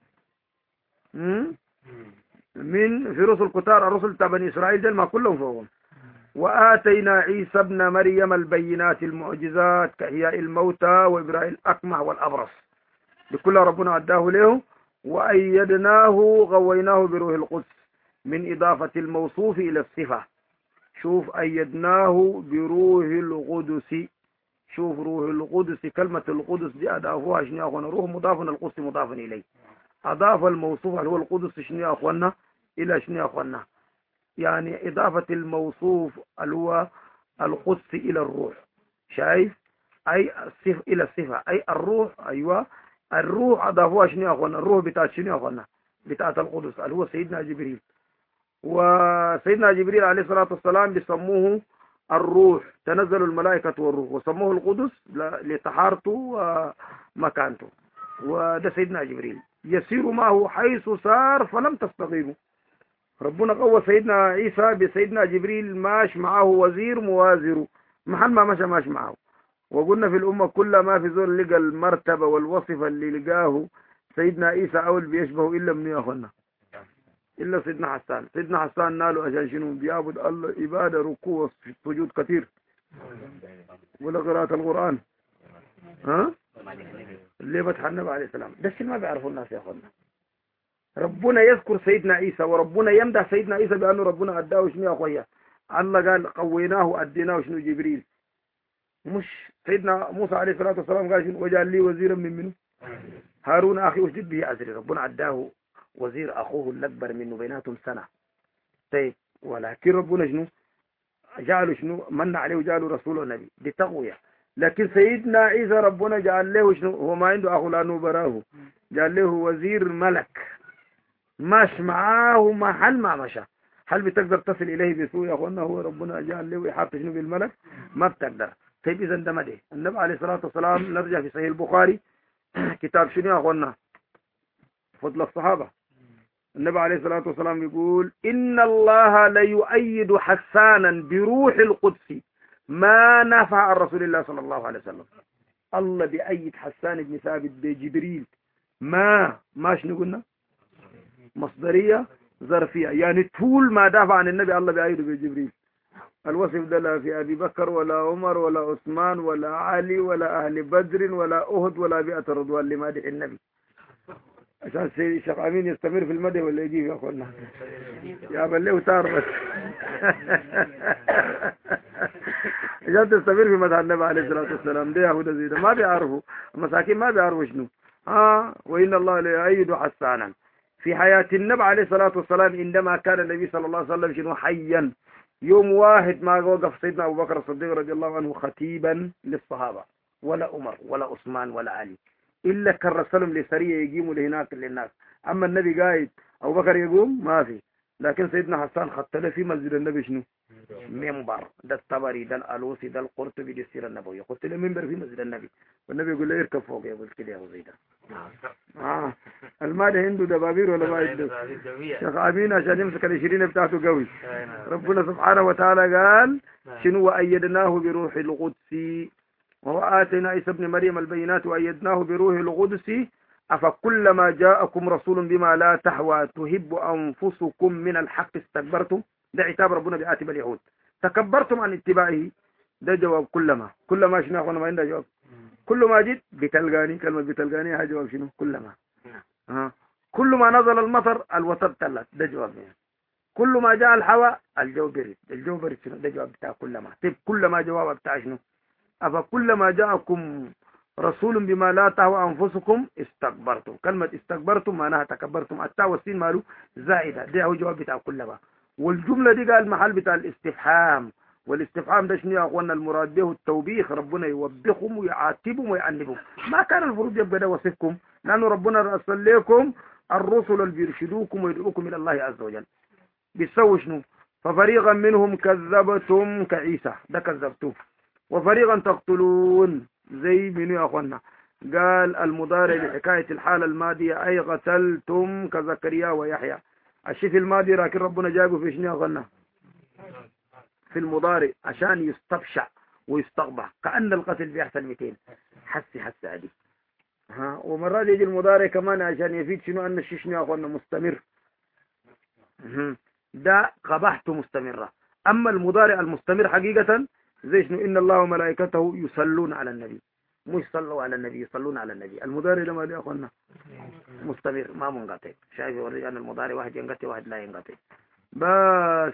من في رسل كتار الرسل تبع بني إسرائيل دل ما كلهم فوقهم. وآتينا عيسى ابن مريم البينات المعجزات كإحياء الموتى وإبراء الأكمه والأبرص بكل ربنا عداه له. وأيدناه غويناه بروح القدس من إضافة الموصوف إلى الصفة. شوف أيدناه بروح القدس. شوف روح القدس كلمة القدس دي أضافوها شنو يا أخوانا؟ روح مضاف القدس مضاف إليه. أضاف الموصوف اللي هو القدس شنو يا أخوانا إلى شنو يا أخوانا؟ يعني إضافة الموصوف اللي هو القدس إلى الروح. شايف أي الصفة إلى الصفة أي الروح. أيوة الروح أضافوها شنو يا أخوانا؟ الروح بتاعت شنو يا أخوانا؟ بتاعت القدس اللي هو سيدنا جبريل. وسيدنا جبريل عليه الصلاة والسلام بيسموه الروح تنزل الملائكة والروح وسموه القدس لطهارته ومكانته. وده سيدنا جبريل يسير معه حيث سار فلم تستغيبه. ربنا قوى سيدنا عيسى بسيدنا جبريل ماش معه وزير موازر محل ما مشى ماش معه. وقلنا في الأمة كل ما في زول لقى المرتبة والوصفة اللي لقاه سيدنا عيسى أول بيشبه إلا من ياخذنا إلا سيدنا حسان. سيدنا حسان ناله عشان شنو؟ بيعبد الله عبادة ركوع سجود كثير ولا قراءة القرآن. ها اللي فتح النبي عليه السلام ده الشيء ما بيعرفوا الناس يا أخوانا. ربنا يذكر سيدنا عيسى وربنا يمدح سيدنا عيسى بأنه ربنا أداه شنو يا أخويا؟ الله قال قويناه أديناه شنو؟ جبريل. مش سيدنا موسى عليه الصلاة والسلام قال شنو؟ وجعل لي وزيرا من منه هارون أخي أشدد به أزري. ربنا أداه وزير أخوه الأكبر منه بيناتهم سنة. طيب ولكن ربنا شنو جعله شنو؟ من عليه وجعله رسول ونبي دي تقوية. لكن سيدنا عيسى ربنا جعل له شنو؟ هو ما عنده أخو لأنه براه جعل له وزير ملك ماش معاه محل ما مشى. هل بتقدر تصل إليه بسوء يا أخوانا؟ هو ربنا جعل له يحاط شنو بالملك ما بتقدر. طيب إذا ده مده النبي عليه الصلاة والسلام. نرجع في صحيح البخاري كتاب شنو يا أخوانا؟ فضل الصحابة. النبي عليه الصلاة والسلام يقول إن الله ليؤيد حسانا بروح القدس ما نفع عن رسول الله صلى الله عليه وسلم. الله بيأيد حسان بن ثابت بجبريل. ما ما شنو قلنا؟ مصدرية ظرفية، يعني طول ما دافع عن النبي الله بيأيده بجبريل. الوصف ده لا في أبي بكر ولا عمر ولا عثمان ولا علي ولا أهل بدر ولا أهد ولا بيئة الرضوان لمادح النبي. عشان سيدي الشيخ أمين يستمر في المدح ولا يجيب يا أخوانا يا بليه تار بس عشان تستمر في مدح النبي عليه الصلاة والسلام. ده يهود زيدا ما بيعرفوا، المساكين ما بيعرفوا شنو. ها وإن الله ليؤيد حسانا. في حياة النبي عليه الصلاة والسلام عندما كان النبي صلى الله عليه وسلم شنو حيا، يوم واحد ما وقف سيدنا أبو بكر الصديق رضي الله عنه خطيبا للصحابة، ولا عمر ولا عثمان ولا علي، إلا كرسلهم لسرية يقيموا لهناك للناس. أما النبي قايد أبو بكر يقوم ما في، لكن سيدنا حسان خط له في مسجد النبي شنو؟ منبر. ده الطبري ده الألوسي ده القرطبي دي السيرة النبوية، قلت له منبر في مسجد النبي، والنبي يقول له اركب فوق. يقول كده يا أبو زيد آه المادة عنده دبابير ولا ما عنده؟ شيخ أمين عشان يمسك العشرين بتاعته قوي. ربنا سبحانه وتعالى قال شنو؟ وأيدناه بروح القدس وآتينا عيسى ابن مريم البينات وأيدناه بروح القدس أفكلما جاءكم رسول بما لا تحوى تهب أنفسكم من الحق استكبرتم. ده عتاب ربنا بآتب اليهود، تكبرتم عن اتباعه. ده جواب كلما. كلما شنو أخوانا ما عنده جواب. كل ما جيت بتلقاني، كلمة بتلقاني هذا جواب شنو؟ كلما. ها كل ما نزل المطر الوتر تلت، ده جواب يعني. كل ما جاء الهواء الجو برد، الجو برد شنو؟ ده جواب بتاع كلما. طيب كلما جواب بتاع شنو؟ أفكلما جاءكم رسول بما لا تهوى أنفسكم استكبرتم. كلمة استكبرتم معناها تكبرتم. التاء والسين ماله زائدة، ده هو جواب بتاع كلما. والجملة دي قال محل بتاع الاستفهام، والاستفهام ده شنو يا اخوانا؟ المراد به التوبيخ. ربنا يوبخهم ويعاتبهم ويعنبهم. ما كان المفروض يبقى ده وصفكم، لأنه ربنا أرسل لكم الرسل اللي بيرشدوكم ويدعوكم إلى الله عز وجل. بيسووا شنو؟ ففريقا منهم كذبتم كعيسى، ده كذبتم، وفريقا تقتلون زي منو يا اخوانا؟ قال المضارع لحكاية الحالة الماضية أي قتلتم كزكريا ويحيى. الشيء في الماضي لكن ربنا جابه في شنو يا اخوانا؟ في المضارع عشان يستبشع ويستقبح، كأن القتل بيحصل مئتين. حسي حسي عادي. ها ومرات يجي المضارع كمان عشان يفيد شنو؟ أن الشيء شنو يا اخوانا؟ مستمر. ده قبحته مستمرة. أما المضارع المستمر حقيقة زي شنو؟ إن الله وملائكته يصلون على النبي، مش صلوا على النبي، يصلون على النبي. المضارع لما يا اخوانا مستمر ما منقطع. شايف يوري أن المضارع واحد ينقطع واحد لا ينقطع. بس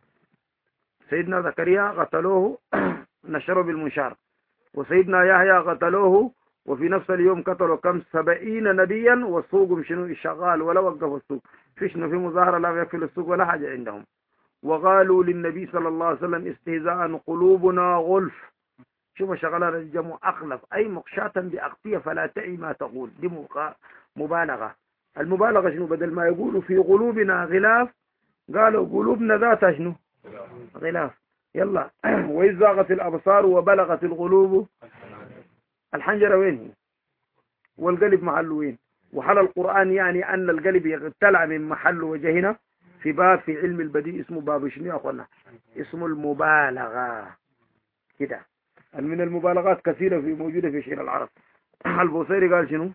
سيدنا زكريا قتلوه نشروا بالمنشار، وسيدنا يحيى قتلوه وفي نفس اليوم قتلوا كم سبعين نبيا، والسوق شنو الشغال ولا وقفوا السوق. في شنو؟ في مظاهرة لا يكفي السوق ولا حاجة عندهم. وقالوا للنبي صلى الله عليه وسلم استهزاء قلوبنا غلف. شوف شغلات الجمع أخلف أي مقشاة بأغطية فلا تعي ما تقول. دي مبالغة. المبالغة شنو؟ بدل ما يقولوا في قلوبنا غلاف قالوا قلوبنا ذات شنو؟ غلاف. يلا وإذ زاغت الأبصار وبلغت القلوب الحنجرة وين هي؟ والقلب محله وين؟ وحل القرآن يعني أن القلب يبتلع من محل وجهنا في باب في علم البديع اسمه باب شنو يا أخوانا؟ اسمه المبالغة كده. من المبالغات كثيرة في موجودة في شعر العرب. البوصيري قال شنو؟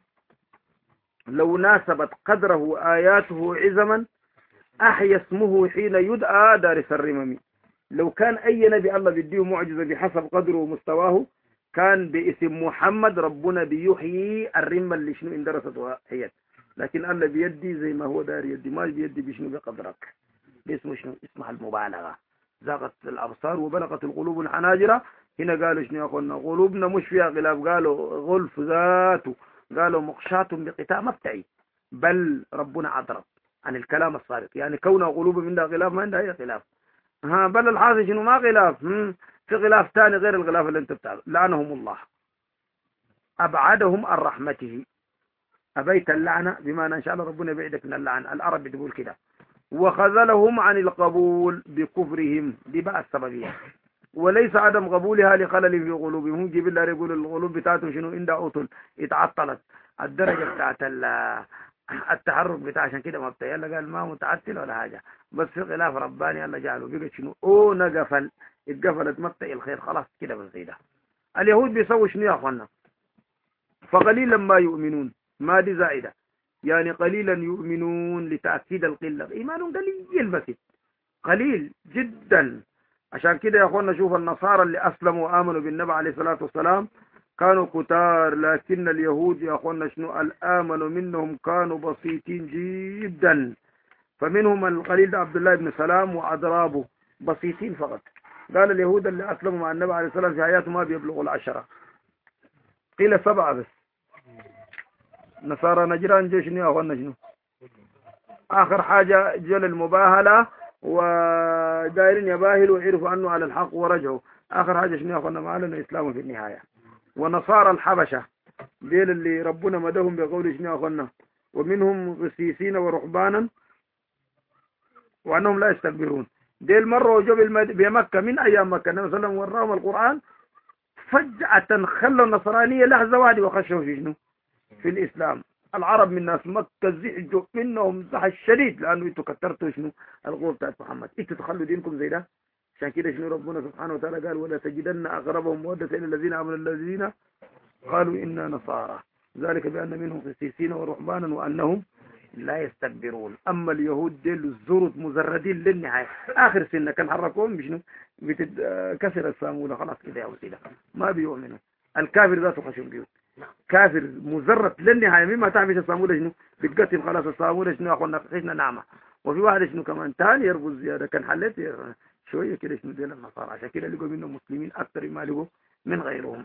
لو ناسبت قدره آياته عزما أحيا اسمه حين يدعى دارس الرمم. لو كان أي نبي الله بيديه معجزة بحسب قدره ومستواه كان باسم محمد ربنا بيحيي الرمة اللي شنو اندرست هي، لكن الله بيدي زي ما هو دار يدي، ما بيدي بشنو بقدرك. اسمه شنو؟ اسمها المبالغة. زاغت الأبصار وبلغت القلوب الحناجرة. هنا قالوا شنو يا أخوانا؟ قلوبنا مش فيها غلاف، قالوا غلف ذاته، قالوا مقشاة بقطاع مبتعي. بل ربنا عذرب عن الكلام الصادق، يعني كونها قلوب منها غلاف ما عندها أي غلاف. ها بل الحاصل شنو؟ ما غلاف، في غلاف ثاني غير الغلاف اللي انت بتعرف. لعنهم الله أبعدهم عن رحمته. أبيت اللعنة بما إن شاء الله ربنا يبعدك من اللعن. العرب بتقول كده. وخذلهم عن القبول بكفرهم. دي بقى السببية، وليس عدم قبولها لخلل في قلوبهم. جيب الله يقول القلوب بتاعتهم شنو؟ عندها عطل اتعطلت. الدرجة بتاعت التحرك بتاع عشان كده ما بتيلا قال ما متعتل ولا حاجة، بس في خلاف رباني الله جعله بقى شنو او نقفل، اتقفلت مبتئ الخير خلاص كده بس زي ده. اليهود بيسووا شنو يا اخوانا؟ فقليلا ما يؤمنون، ما دي زائدة، يعني قليلا يؤمنون لتأكيد القلة، إيمانهم قليل بس قليل جدا. عشان كده يا اخوانا شوف النصارى اللي أسلموا وآمنوا بالنبي عليه الصلاة والسلام كانوا كتار، لكن اليهود يا اخوانا شنو الآمنوا منهم كانوا بسيطين جدا. فمنهم القليل ده عبد الله بن سلام وأضرابه بسيطين فقط. قال اليهود اللي أسلموا مع النبي عليه الصلاة والسلام في حياته ما بيبلغوا العشرة، قيل سبعة بس. نصارى نجران جو شنو يا اخوانا شنو آخر حاجة جل المباهلة ودايرين يباهلوا ويعرفوا أنه على الحق ورجعوا. آخر حاجة شنو يا اخوانا معلن الإسلام في النهاية. ونصارى الحبشة ديل اللي ربنا مدهم بقول شنو يا اخوانا ومنهم قسيسين ورهبانا وأنهم لا يستكبرون. ديل مروا جو بمكة من أيام مكة النبي صلى الله عليه وسلم وراهم القرآن، فجأة خلوا النصرانية لحظة واحدة وخشوا في شنو في الإسلام. العرب من ناس مكة زعجوا منهم زعج شديد لأنه انتوا كترتوا شنو القوة بتاعت محمد، انتوا تخلوا دينكم زي ده. عشان كده شنو ربنا سبحانه وتعالى قال ولا تجدن أقربهم مودة إلى الذين آمنوا الذين قالوا إنا نصارى ذلك بأن منهم قسيسين ورهبانا وأنهم لا يستكبرون. أما اليهود ديل الزرد مزردين للنهاية، آخر سنة كان حركوهم بشنو بتكسر السامولة خلاص كده يا وسيلة ما بيؤمنوا. الكافر ذاته خشم بيوت كافر مزرت للنهاية مما تعرف الصامولة شنو بتقتل خلاص الصامولة شنو أخونا خشنا نعمة. وفي واحد شنو كمان تاني يربط زيادة كان حلت شوية كده شنو ديل النصارى. عشان كده لقوا منهم مسلمين أكثر ما لقوا من غيرهم.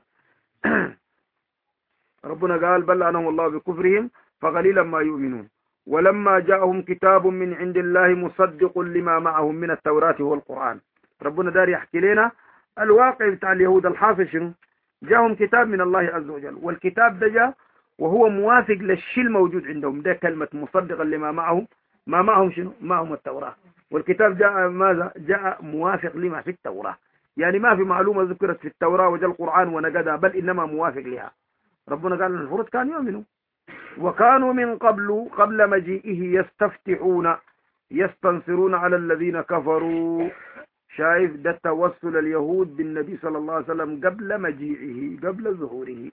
ربنا قال بل لعنهم الله بكفرهم فقليلا ما يؤمنون. ولما جاءهم كتاب من عند الله مصدق لما معهم من التوراة والقرآن. ربنا دار يحكي لنا الواقع بتاع اليهود الحاصل شنو جاءهم كتاب من الله عز وجل، والكتاب ده جاء وهو موافق للشيء الموجود عندهم. ده كلمة مصدقا لما معهم، ما معهم شنو معهم التوراة، والكتاب جاء ماذا جاء موافق لما في التوراة. يعني ما في معلومة ذكرت في التوراة وجاء القرآن ونقدها، بل إنما موافق لها. ربنا قال المفروض كانوا يؤمنوا. وكانوا من قبل قبل مجيئه يستفتحون يستنصرون على الذين كفروا. شايف ده توسل اليهود بالنبي صلى الله عليه وسلم قبل مجيئه قبل ظهوره.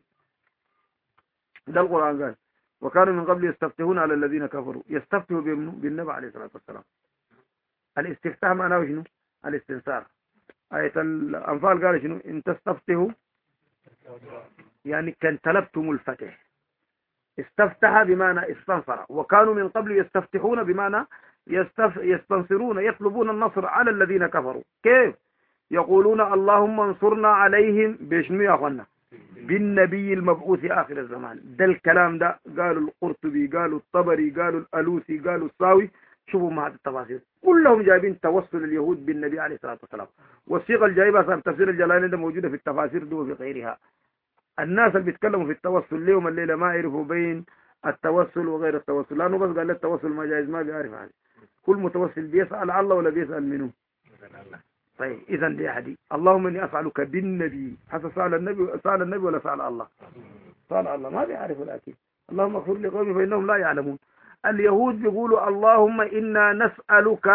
ده القرآن قال وكانوا من قبل يستفتحون على الذين كفروا. يستفتحوا بالنبي عليه الصلاة والسلام. الاستفتاح معناه شنو الاستنصار. آية الأنفال قال شنو إن تستفتحوا يعني كان طلبتم الفتح. استفتح بمعنى استنصر. وكانوا من قبل يستفتحون بمعنى يستف... يستنصرون يطلبون النصر على الذين كفروا. كيف يقولون اللهم انصرنا عليهم بشنو يا اخوانا بالنبي المبعوث آخر الزمان. ده الكلام ده قالوا القرطبي قالوا الطبري قالوا الألوسي قالوا الساوي. شوفوا مع التفاصيل كلهم جايبين توسل اليهود بالنبي عليه الصلاة والسلام. والصيغة الجايبة صار تفسير الجلالين ده موجودة في التفاسير دو وفي غيرها. الناس اللي بيتكلموا في التوسل اليوم الليلة ما يعرفوا بين التوسل وغير التوسل، لأنه بس قال التوسل ما جائز ما بيعرف هذا. كل متوسل بيسأل الله ولا بيسأل منه. طيب إذا دي حدي اللهم إني أسألك بالنبي. حتى سأل النبي سأل النبي ولا سأل الله؟ سأل الله ما بيعرف. لكن اللهم اغفر لقومي فإنهم لا يعلمون. اليهود بيقولوا اللهم إنا نسألك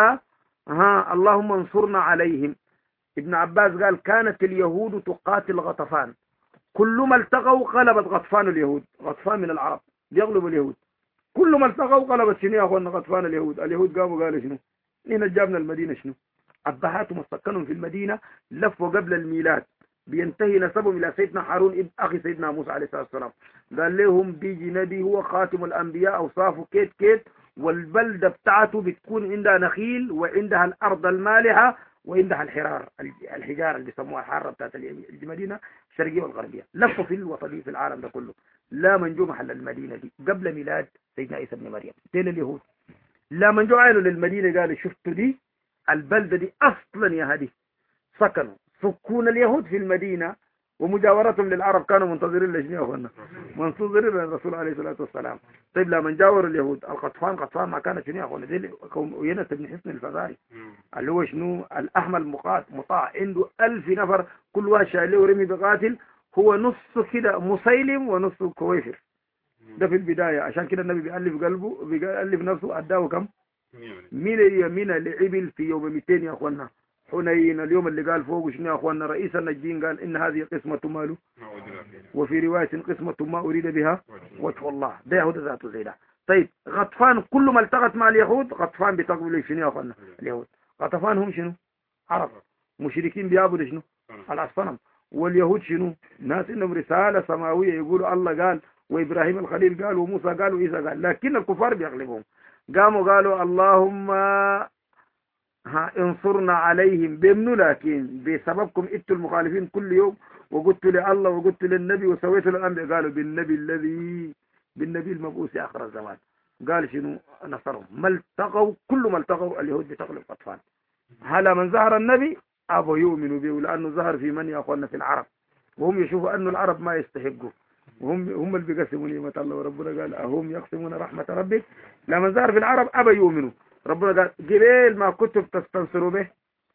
ها اللهم انصرنا عليهم. ابن عباس قال كانت اليهود تقاتل غطفان، كل ما التقوا غلبت غطفان اليهود. غطفان من العرب يغلب اليهود. كل ما التقوا غلبت شنو يا اخوانا غطفان اليهود. اليهود قاموا قالوا شنو هنا جابنا المدينة شنو أبهاتهم مسكنهم في المدينة لفوا قبل الميلاد. بينتهي نسبهم إلى سيدنا هارون ابن أخي سيدنا موسى عليه الصلاة والسلام. قال لهم بيجي نبي هو خاتم الأنبياء أوصافه كيت كيت، والبلدة بتاعته بتكون عندها نخيل وعندها الأرض المالحة وعندها الحرار الحجارة اللي بيسموها الحارة بتاعت المدينة الشرقية والغربية. لفوا في الوطنية في العالم ده كله لا من جو محل المدينة دي قبل ميلاد سيدنا عيسى بن مريم. تين اليهود لا من جو عينوا للمدينة قالوا شفتوا دي البلدة دي أصلا يا هدي سكنوا سكون اليهود في المدينة ومجاورتهم للعرب كانوا منتظرين لشنو يا اخوانا منتظرين للرسول عليه الصلاة والسلام. طيب لما جاور اليهود القطفان قطفان ما كانت شنو يا اخوانا دي وينس بن حصن الفزاري اللي هو شنو الأحمر مقات مطاع عنده ألف نفر كل واحد شايله ورمي بقاتل. هو نص كده مسيلم ونص كويفر. ده في البداية. عشان كده النبي بيألف قلبه بيألف نفسه أداه كم من من العبل في يوم مئتين يا أخوانا حنين. اليوم اللي قال فوق شنو يا أخوانا رئيس النجدين قال إن هذه قسمة ماله وفي رواية قسمة ما أريد بها وجه الله. ده يهود ذاته زي ده. طيب غطفان كل ما التقت مع اليهود غطفان بتقبل شنو يا أخوانا اليهود. غطفان هم شنو عرب مشركين بيعبدوا شنو الأصنام. واليهود شنو ناس إنهم رسالة سماوية يقولوا الله قال وإبراهيم الخليل قال وموسى قال وإيسى قال. لكن الكفار بيغلبهم قاموا قالوا اللهم ها انصرنا عليهم بمنو لكن بسببكم انتوا المخالفين كل يوم وقلت لله وقلت للنبي وسويت للأنبياء. قالوا بالنبي الذي بالنبي المبعوث آخر الزمان. قال شنو نصرهم ما التقوا كل ما التقوا اليهود بتغلب أطفال. هلا من ظهر النبي أبو يؤمنوا به لأنه ظهر في من يا أخوانا في العرب وهم يشوفوا أن العرب ما يستحقوا وهم هم اللي بيقسموا نعمة الله. وربنا قال أهم يقسمون رحمة ربك لما ظهر في العرب أبى يؤمنوا. ربنا قال جبال ما كتب تستنصروا به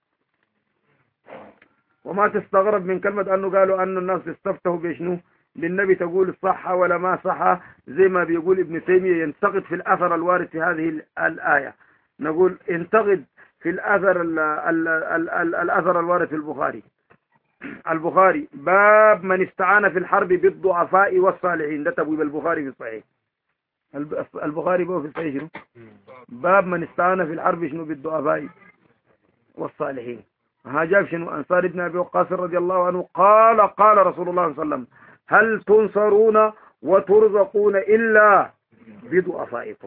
وما تستغرب من كلمة أنه قالوا أن الناس استفتحوا بشنو للنبي تقول صح ولا ما صح. زي ما بيقول ابن تيمية ينتقد في الأثر الوارد في هذه الآية. نقول انتقد في الأثر ال ال ال ال الأثر الوارد في البخاري. البخاري باب من استعان في الحرب بالضعفاء والصالحين. ده تبويب البخاري في الصحيح. البخاري باب في الصحيح شنو باب من استعان في الحرب شنو بالضعفاء والصالحين. ها جاب شنو أنصار ابن أبي وقاص رضي الله عنه قال قال رسول الله صلى الله عليه وسلم هل تنصرون وترزقون إلا بضعفائكم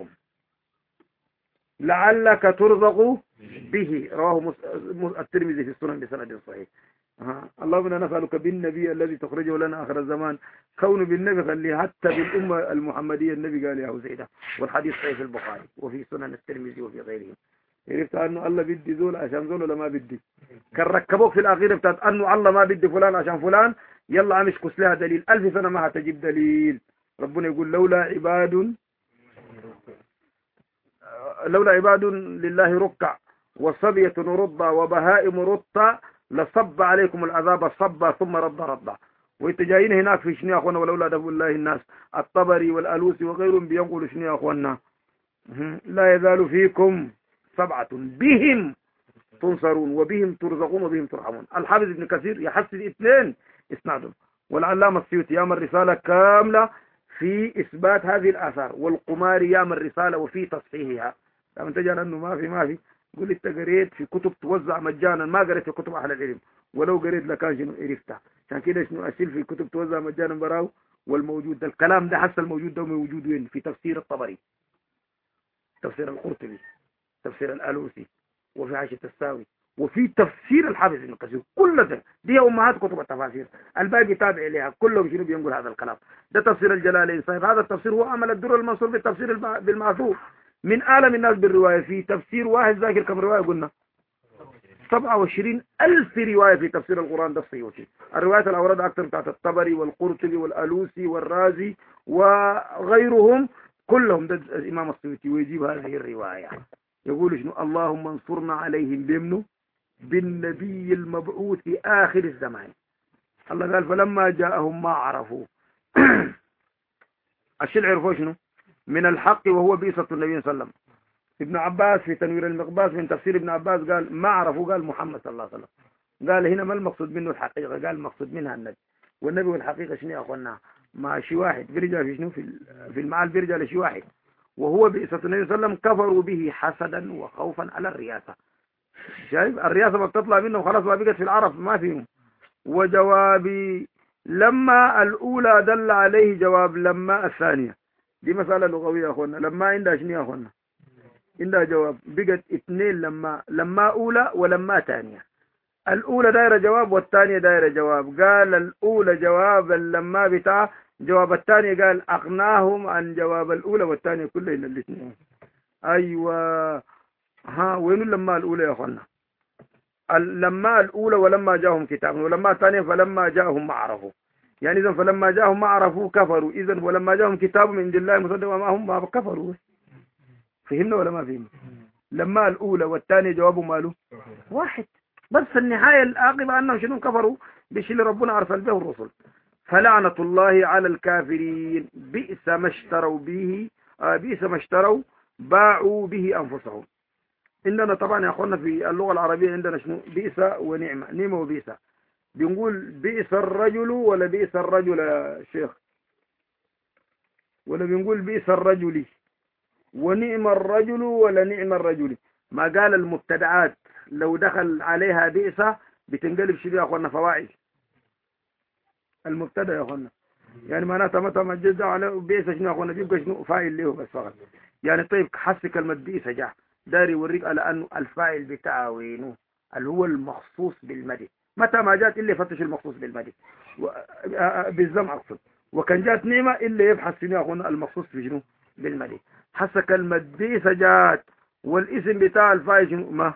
لعلك ترزق به. رواه الترمذي في السنن بسند صحيح. ها اللهم انا نسألك بالنبي الذي تخرجه لنا آخر الزمان كون بالنبي خليه حتى بالأمة المحمدية. النبي قال يا زيدة والحديث صحيح في البخاري وفي سنن الترمذي وفي غيره. عرفت أنه الله بدي زول عشان زول ولا ما بدي. كان ركبوك في الأخير بتاعت أنه الله ما بدي فلان عشان فلان يلا عمش كس لها دليل ألف سنة ما هتجيب دليل. ربنا يقول لولا عباد لولا عباد لله ركع وصبية رضا وبهائم رضا لصب عليكم العذاب صبا ثم رد ردا. وانت جايين هناك في شنو يا اخوانا ولولا دفع الله الناس. الطبري والألوسي وغيرهم بيقولوا شنو يا اخوانا لا يزال فيكم سبعة بهم تنصرون وبهم ترزقون وبهم ترحمون. الحافظ ابن كثير يحسن اثنين اسنادهم. والعلامة السيوطي يعمل رسالة كاملة في إثبات هذه الآثار. والقماري يعمل رسالة وفي تصحيحها. لما تجعل أنه ما في ما في قول انت قريت في كتب توزع مجانا ما قريت في كتب أهل العلم ولو قريت لكان شنو عرفتها. عشان كده شنو أشيل في كتب توزع مجانا براو والموجود ده الكلام ده حتى الموجود ده موجود وين في تفسير الطبري تفسير القرطبي تفسير الألوسي وفي عائشة الساوي وفي تفسير الحافظ ابن كثير. كل ده دي أمهات كتب التفاسير الباقي تابع إليها كلهم شنو بينقل هذا الكلام. ده تفسير الجلالين صحيح. هذا التفسير هو عمل الدر المنصور بالتفسير بالمعثور من أعلم الناس بالرواية. في تفسير واحد ذاكر كم رواية قلنا سبعة وعشرين ألف رواية في تفسير القرآن ده السيوطي. الروايات الأوراد أكثر بتاعت الطبري والقرطبي والألوسي والرازي وغيرهم كلهم ده الإمام السيوطي ويجيب هذه الرواية يقول شنو اللهم انصرنا عليهم بمنه بالنبي المبعوث في آخر الزمان. الله قال فلما جاءهم ما عرفوا الشيء عرفوا شنو من الحق وهو بيصة النبي صلى الله عليه وسلم. ابن عباس في تنوير المقباس من تفسير ابن عباس قال ما عرفوا قال محمد صلى الله عليه وسلم. قال هنا ما المقصود منه الحقيقة قال المقصود منها النبي. والنبي والحقيقة شنو يا أخوانا ما شي واحد بيرجع في شنو في في المعال بيرجع لشي واحد وهو بيصة النبي صلى الله عليه وسلم. كفروا به حسدا وخوفا على الرئاسة. شايف الرئاسة ما بتطلع منهم خلاص ما بقت في العرب ما فيهم. وجوابي لما الأولى دل عليه جواب لما الثانية. دي مسألة لغوية يا أخوانا. لما عندها شنو يا أخوانا عندها جواب بقت اثنين لما لما أولى ولما ثانية. الأولى دايرة جواب والثانية دايرة جواب. قال الأولى جواب لما بتاع جواب الثانية قال أغناهم عن جواب الأولى والثانية كلها إلا الاثنين. أيوة ها وين لما الأولى يا أخوانا لما الأولى ولما جاءهم كتاب ولما الثانية فلما جاءهم ما عرفوا. يعني إذن فلما جاءهم ما عرفوا كفروا. إذن ولما جاءهم كتاب من عند الله مصدق ما هم ما كفروا. فهمنا ولا ما فهمنا؟ لما الأولى والثانية جوابه ماله واحد بس النهاية العاقبة أنهم شنو كفروا بالشيء اللي ربنا أرسل به الرسل. فلعنة الله على الكافرين بئس ما اشتروا به آه بئس ما اشتروا باعوا به أنفسهم. عندنا طبعا يا أخوانا في اللغة العربية عندنا شنو بئس ونعمة، نعمة وبئس. بنقول بئس الرجل ولا بئس الرجل يا شيخ؟ ولا بنقول بئس الرجل ونعم الرجل ولا نعم الرجل؟ ما قال المبتدعات لو دخل عليها بئس بتنقلب شنو يا أخوانا؟ فواعل. المبتدا يا أخوانا يعني معناتها متى ما جد على بئس شنو يا أخوانا؟ بيبقى شنو؟ فاعل له بس فقط. يعني طيب حس كلمة بئس جاء داري يوريك على أنه الفاعل بتاعه وينه اللي هو المخصوص بالمدح. متى ما جات إلا يفتش المخصوص بالمدح و... بالزم أقصد. وكان جات نعمة إلا يبحث شنو يا أخوانا؟ المخصوص بشنو؟ بالمدح. حس كلمة بئس جات والاسم بتاع الفاعل شنو؟ ما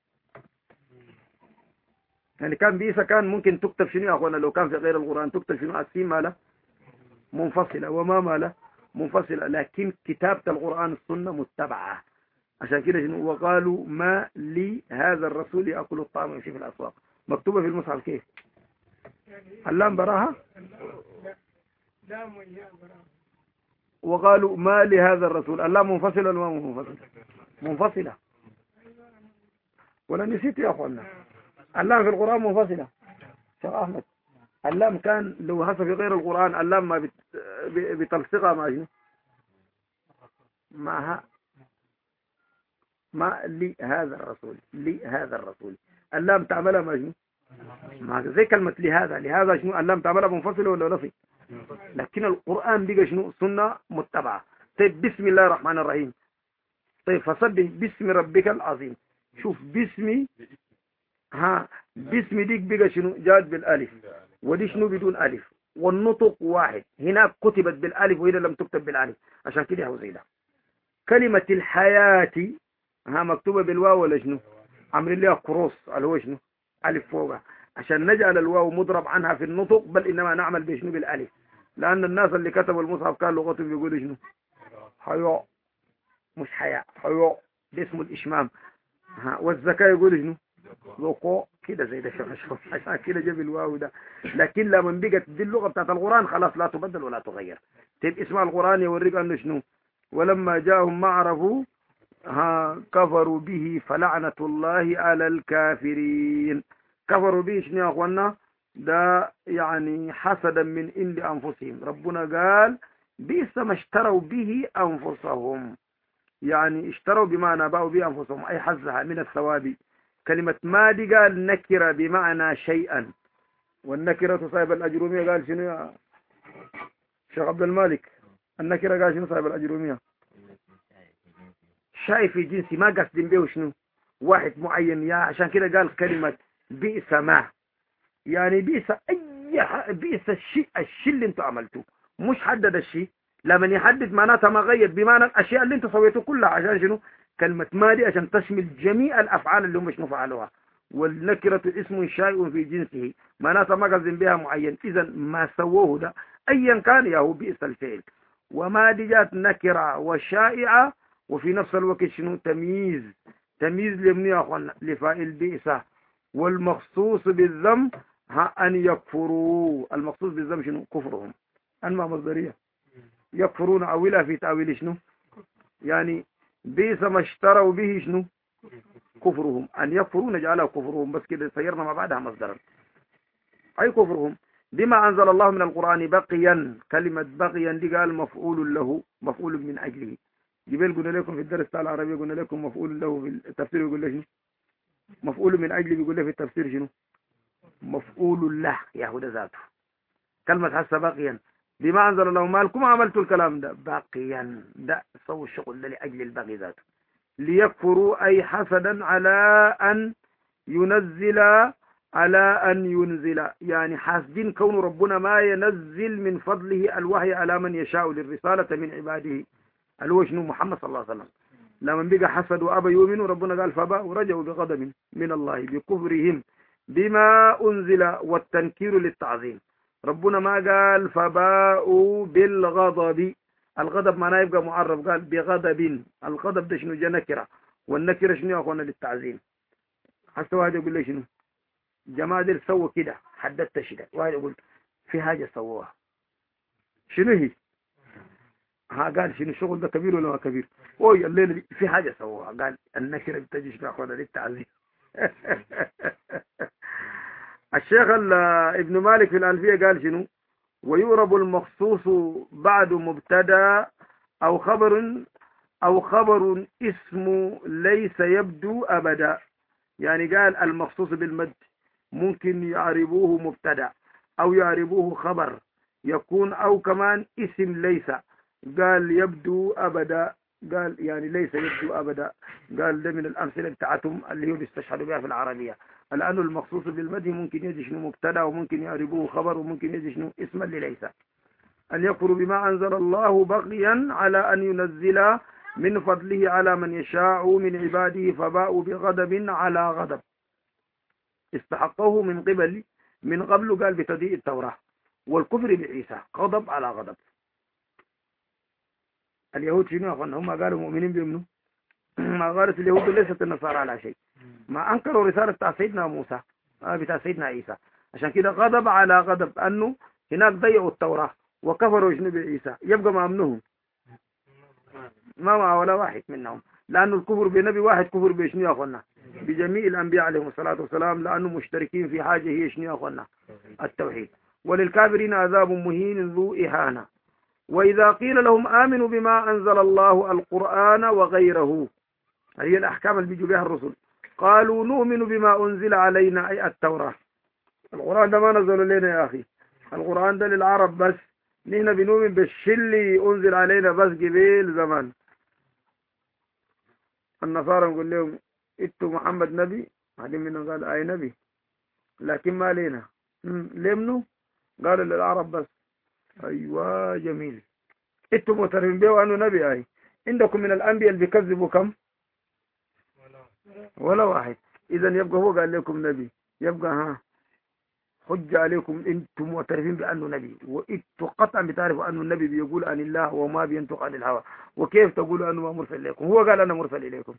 يعني كان بئس كان ممكن تكتب شنو يا أخوانا؟ لو كان في غير القرآن تكتب شنو؟ السين ماله منفصلة وما ماله منفصلة، لكن كتابة القرآن السنة متبعة. عشان كده شنو؟ وقالوا ما لي هذا الرسول يأكل الطعام ويمشي في الأسواق. مكتوبة في المصحف كيف؟ اللام براها؟ وقالوا ما لهذا الرسول. اللام منفصلة ولا ما منفصلة؟ منفصلة. ولا نسيت يا أخوانا؟ اللام في القرآن منفصلة. شيخ أحمد اللام كان لو هسه في غير القرآن اللام ما بت... بتلصقها مع شنو؟ معها ما لهذا الرسول، لهذا الرسول اللام تعملها مع شنو؟ مع زي كلمة لهذا. لهذا شنو؟ اللام تعملها منفصلة ولا لفظ؟ لكن القرآن بقى شنو؟ سنة متبعة. طيب بسم الله الرحمن الرحيم. طيب فسبح باسم ربك العظيم. شوف باسمي ها باسم ديك بقى شنو؟ جاد بالالف، ودي شنو بدون الف، والنطق واحد. هناك كتبت بالالف وهنا لم تكتب بالالف، عشان كده هو زي ده. كلمة الحياة ها مكتوبة بالواو ولا شنو؟ عاملين لها كروس اللي هو شنو؟ الف فوقها، عشان نجعل الواو مضرب عنها في النطق، بل انما نعمل بشنو؟ بالالف. لان الناس اللي كتبوا المصحف كان لغتهم بيقولوا شنو؟ حياء، مش حياء، حياء ده اسمه الاشمام. ها والزكاة يقولوا شنو؟ ذوقوا كده زي ده. شوف عشان كده جاب الواو ده. لكن لما بقت دي اللغة بتاعت القرآن خلاص لا تبدل ولا تغير. طيب اسمع القرآن يوريك انه شنو؟ ولما جاءهم ما عرفوا ها كفروا به فلعنة الله على الكافرين. كفروا به شنو يا اخوانا؟ ده يعني حسدا من عند انفسهم. ربنا قال بئس ما اشتروا به انفسهم، يعني اشتروا بمعنى باعوا به انفسهم اي حزها من الثواب. كلمة ما دي قال نكرة بمعنى شيئا، والنكرة صاحب الأجرومية قال شنو يا شيخ عبد المالك؟ النكرة قال شنو صاحب الأجرومية؟ شايف في جنسي، ما قصدين به شنو؟ واحد معين. يا عشان كده قال كلمة بئس ما، يعني بئس أي ح... بئس الشيء الشيء اللي انتوا عملتوه. مش حدد الشيء، لما يحدد معناتها ما غير بمعنى الأشياء اللي انتوا سويتوه كلها. عشان شنو؟ كلمة ما دي عشان تشمل جميع الأفعال اللي هم شنو فعلوها. والنكرة اسم شائع في جنسه، معناتها ما قصدين بها معين. إذا ما سووه ده أيا كان يا هو بئس الفعل. وما دي جات نكرة وشائعة وفي نفس الوقت شنو؟ تمييز. تمييز لمن يا أخوانا؟ لفائل بئس. والمخصوص بالذم ها أن يكفروا. المخصوص بالذم شنو؟ كفرهم. أنما مصدرية يكفرون أولا في تأويل شنو؟ يعني بئس ما اشتروا به شنو؟ كفرهم. أن يكفروا نجعلها كفرهم بس كده سيرنا ما بعدها مصدرا. أي كفرهم بما أنزل الله من القرآن بقيا. كلمة بقيا دي قال مفعول له، مفعول من أجله. جبال قلنا لكم في الدرس بتاع العربية قلنا لكم مفعول له في التفسير يقول لك شنو؟ مفعول من أجله بيقول له في التفسير شنو؟ مفعول له يا هو ده ذاته. كلمة حس باقيا بما أنزل الله مالكم عملتوا الكلام ده باقيا، ده سووا الشغل ده لأجل البغي ذاته. ليكفروا أي حسدا على أن ينزل، على أن ينزل، يعني حاسدين كون ربنا ما ينزل من فضله الوحي على من يشاء للرسالة من عباده اللي هو شنو؟ محمد صلى الله عليه وسلم. لما بقى حسد وأبى يؤمنوا ربنا قال فباء ورجعوا بغضب من الله بكفرهم بما أنزل، والتنكير للتعظيم. ربنا ما قال فباءوا بالغضب. الغضب معناه يبقى معرف، قال بغضب. الغضب ده شنو؟ جاء نكرة، والنكرة شنو يا أخوانا؟ للتعظيم. حتى واحد يقول لي شنو؟ جماعة دي سووا كده حددت شده. واحد يقول في حاجة سووها. شنو هي؟ ها قال شنو الشغل ده كبير ولا ما كبير؟ اوي الليلة دي في حاجة سووها. قال النكرة بتجي شنو اخوانا للتعزيز. الشيخ ابن مالك في الألفية قال شنو؟ ويورب المخصوص بعد مبتدا أو خبر أو خبر اسم ليس يبدو أبدا. يعني قال المخصوص بالمد ممكن يعربوه مبتدا أو يعربوه خبر يكون، أو كمان اسم ليس. قال يبدو أبدا، قال يعني ليس يبدو أبدا. قال ده من الأمثلة بتاعتهم اللي هو بيستشهدوا بها في العربية، لأنه المخصوص بالمدح ممكن يجي شنو مبتدا وممكن يعربوه خبر وممكن يجي شنو اسما لليس. أن يكفروا بما أنزل الله بغيا على أن ينزل من فضله على من يشاء من عباده فباءوا بغضب على غضب استحقوه من قبل من قبل. قال بتضيء التوراة والكفر بعيسى غضب على غضب. اليهود شنو أخوانا؟ هم قالوا مؤمنين بيمنوا. ما قالت اليهود ليست النصارى على شيء، ما أنكروا رسالة بتاع سيدنا موسى بتاع سيدنا عيسى. عشان كده غضب على غضب، أنه هناك ضيعوا التوراة وكفروا شنو بعيسى، يبقى ما أمنهم ما مع ولا واحد منهم، لأنه الكفر بنبي واحد كفر بشنو يا أخوانا؟ بجميع الأنبياء عليهم الصلاة والسلام، لأنه مشتركين في حاجة هي شنو يا أخوانا؟ التوحيد. وللكافرين عذاب مهين ذو إهانة. وإذا قيل لهم آمنوا بما أنزل الله القرآن وغيره، هي الأحكام اللي بيجوا بها الرسل، قالوا نؤمن بما أنزل علينا أي التوراة. القرآن ده ما نزل لنا يا أخي، القرآن ده للعرب بس، نحن بنؤمن بالشلي أنزل علينا بس قبيل زمان. النصارى نقول لهم إتوا محمد نبي، بعدين منهم قال أي نبي لكن ما لينا. لمنوا قالوا للعرب بس. أيوة جميل، إتوا معترفين به أنه نبي. أي عندكم من الأنبياء اللي بيكذبوا كم؟ ولا واحد. إذا يبقى هو قال لكم نبي، يبقى ها حج عليكم انتم معترفين بانه نبي، وانتم قطعا بتعرفوا انه النبي بيقول عن الله وما بينطق عن الهوى، وكيف تقولوا انه ما مرسل اليكم؟ هو قال انا مرسل اليكم.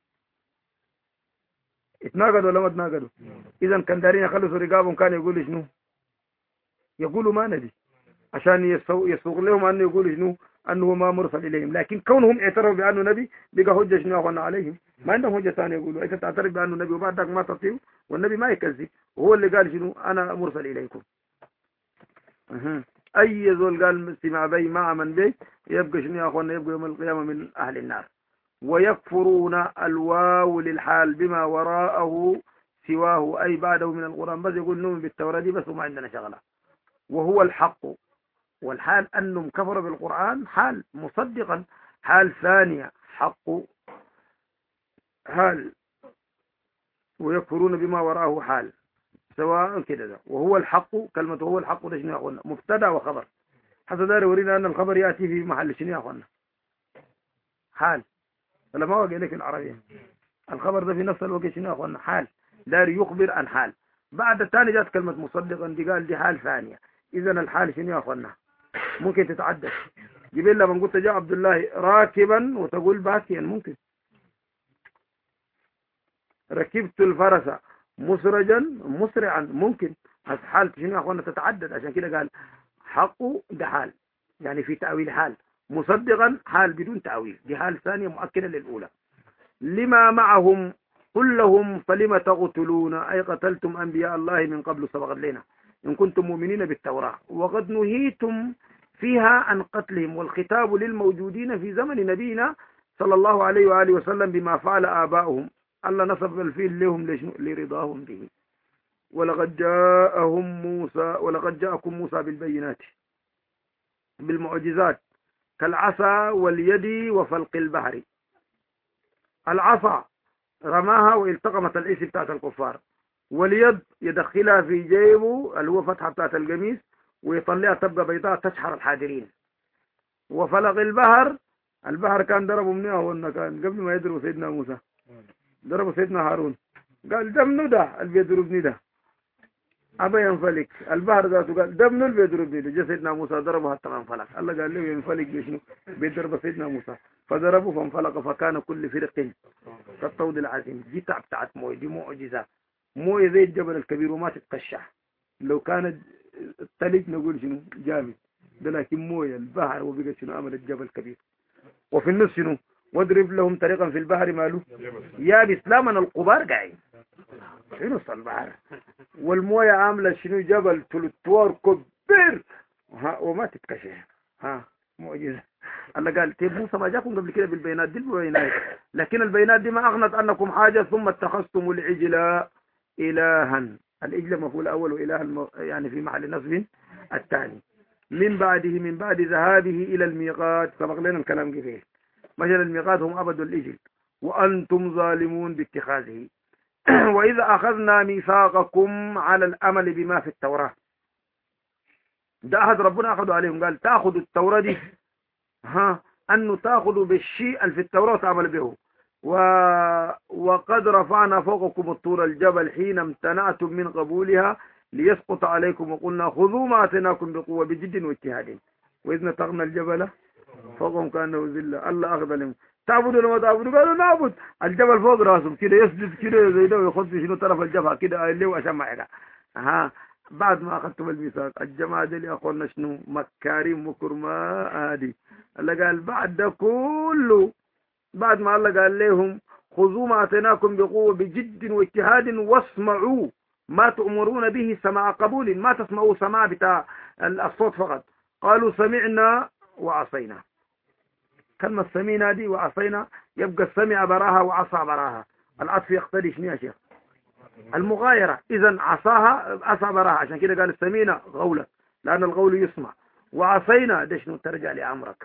اتناقضوا ولا ما اتناقضوا؟ اذا كان دارين يخلصوا رقابهم كان يقولوا شنو؟ يقولوا ما نبي، عشان يسوق لهم انه يقولوا شنو؟ انه ما مرسل اليهم. لكن كونهم اعترفوا بانه نبي بقى حجه شنو اخوانا عليهم؟ ما عندهم حجه ثانيه يقولوا انت تعترف بانه نبي وبعد ذاك ما تطيعوا، والنبي ما يكذب، وهو اللي قال شنو؟ انا مرسل اليكم. أه. اي ذول قال استمع بي مع من بي يبقى شنو يا اخوانا؟ يبقى يوم القيامه من اهل النار. ويكفرون الواو للحال بما وراءه سواه اي بعده من القران، بس يقول نؤمن بالتوراه دي بس وما عندنا شغله. وهو الحق، والحال أنهم كفروا بالقرآن حال مصدقا، حال ثانية حق حال، ويكفرون بما وراءه حال سواء كده ده. وهو الحق، كلمة هو الحق ده شنو يا أخوانا؟ مبتدا وخبر. حتى دار يورينا أن الخبر يأتي في محل شنو يا أخوانا؟ حال. ولا ما وقع لك العربية الخبر ده في نفس الوقت شنو يا أخوانا؟ حال. دار يخبر عن حال، بعد الثاني جاءت كلمة مصدقا دي قال دي حال ثانية. إذا الحال شنو يا أخوانا؟ ممكن تتعدى. جبال لما قلت جاء عبد الله راكبا وتقول باكيا، ممكن. ركبت الفرس مسرجا مسرعا، ممكن. حال شنو يا اخوانا؟ تتعدد. عشان كده قال حقه ده حال، يعني في تأويل حال. مصدقا حال بدون تأويل، دي حال ثانية مؤكدة للأولى. لما معهم قل لهم فلم تقتلون أي قتلتم أنبياء الله من قبل سبقت لنا إن كنتم مؤمنين بالتوراة وقد نهيتم فيها عن قتلهم، والخطاب للموجودين في زمن نبينا صلى الله عليه وآله وسلم بما فعل آباؤهم. الله نصب الفيل لهم لرضاهم به. ولقد جاءهم موسى ولقد جاءكم موسى بالبينات بالمعجزات كالعصا واليد وفلق البحر. العصا رماها والتقمت الاسم بتاعت الكفار، واليد يدخلها في جيبه اللي هو فتحة بتاعت القميص ويطلعها تبقى بيضاء تشحر الحاضرين. وفلق البحر، البحر كان ضربوا منها هو كان قبل ما يضربوا سيدنا موسى، ضربوا سيدنا هارون، قال ده منو ده اللي بيضربني ده؟ أبا ينفلك البحر ذاته، قال ده منو اللي بيضربني ده؟ جاء سيدنا موسى ضربه حتى انفلق. الله قال له ينفلك بشنو؟ بيضرب سيدنا موسى فضربه فانفلق فكان كل فرق كالطود العظيم. دي تعب بتاعت مويه، دي معجزة. مويه زي الجبل الكبير وما تتقشع. لو كانت الثلج نقول شنو جامد ده، لكن مويه البحر وبقى شنو عمل الجبل كبير. وفي النص شنو واضرب لهم طريقا في البحر ماله يابس، لا من القبار قاعد في نص البحر، والمويه عامله شنو جبل تلتوار كبير وما تتكشف. ها معجزه. الله قال طيب موسى ما جاكم قبل كده بالبينات دي البينات، لكن البينات دي ما اغنت عنكم حاجه، ثم اتخذتم العجل الها. العجل مفعول اول واله الم... يعني في محل نصب الثاني. من بعده من بعد ذهابه الى الميقات، سبق لنا الكلام كيف مثلا الميقات هم عبدوا العجل وانتم ظالمون باتخاذه. واذا اخذنا ميثاقكم على الامل بما في التوراه، ده عهد ربنا اخذوا عليهم، قال تاخذوا التوراه دي ها انه تاخذوا بالشيء اللي في التوراه وتعمل به. و... وقد رفعنا فوقكم الطور الجبل حين امتنعتم من قبولها ليسقط عليكم، وقلنا خذوا ما اتيناكم بقوه بجد واجتهاد، واذ نتقنا الجبل فوقهم كانه ذله. الله اخذ لهم تعبدوا ولا ما تعبدوا؟ قالوا نعبد. الجبل فوق راسهم كده يسجد كده زي ده ويخط شنو طرف الجبهه كده اللي عشان ما يقع. ها بعد ما اخذتم الميثاق الجماعه دي يا اخوانا شنو مكارم وكرماء هذه. الله قال بعد ده كله، بعد ما الله قال لهم خذوا ما اتيناكم بقوه بجد واجتهاد واسمعوا ما تؤمرون به سماع قبول، ما تسمعوا سماع بتاع الصوت فقط. قالوا سمعنا وعصينا. كلمة سمينا دي وعصينا يبقى السمع براها وعصى براها. العطف يقتضي شنو يا شيخ؟ المغايرة. إذا عصاها عصى براها، عشان كده قال سمينا غولة لأن الغول يسمع، وعصينا ده شنو ترجع لأمرك.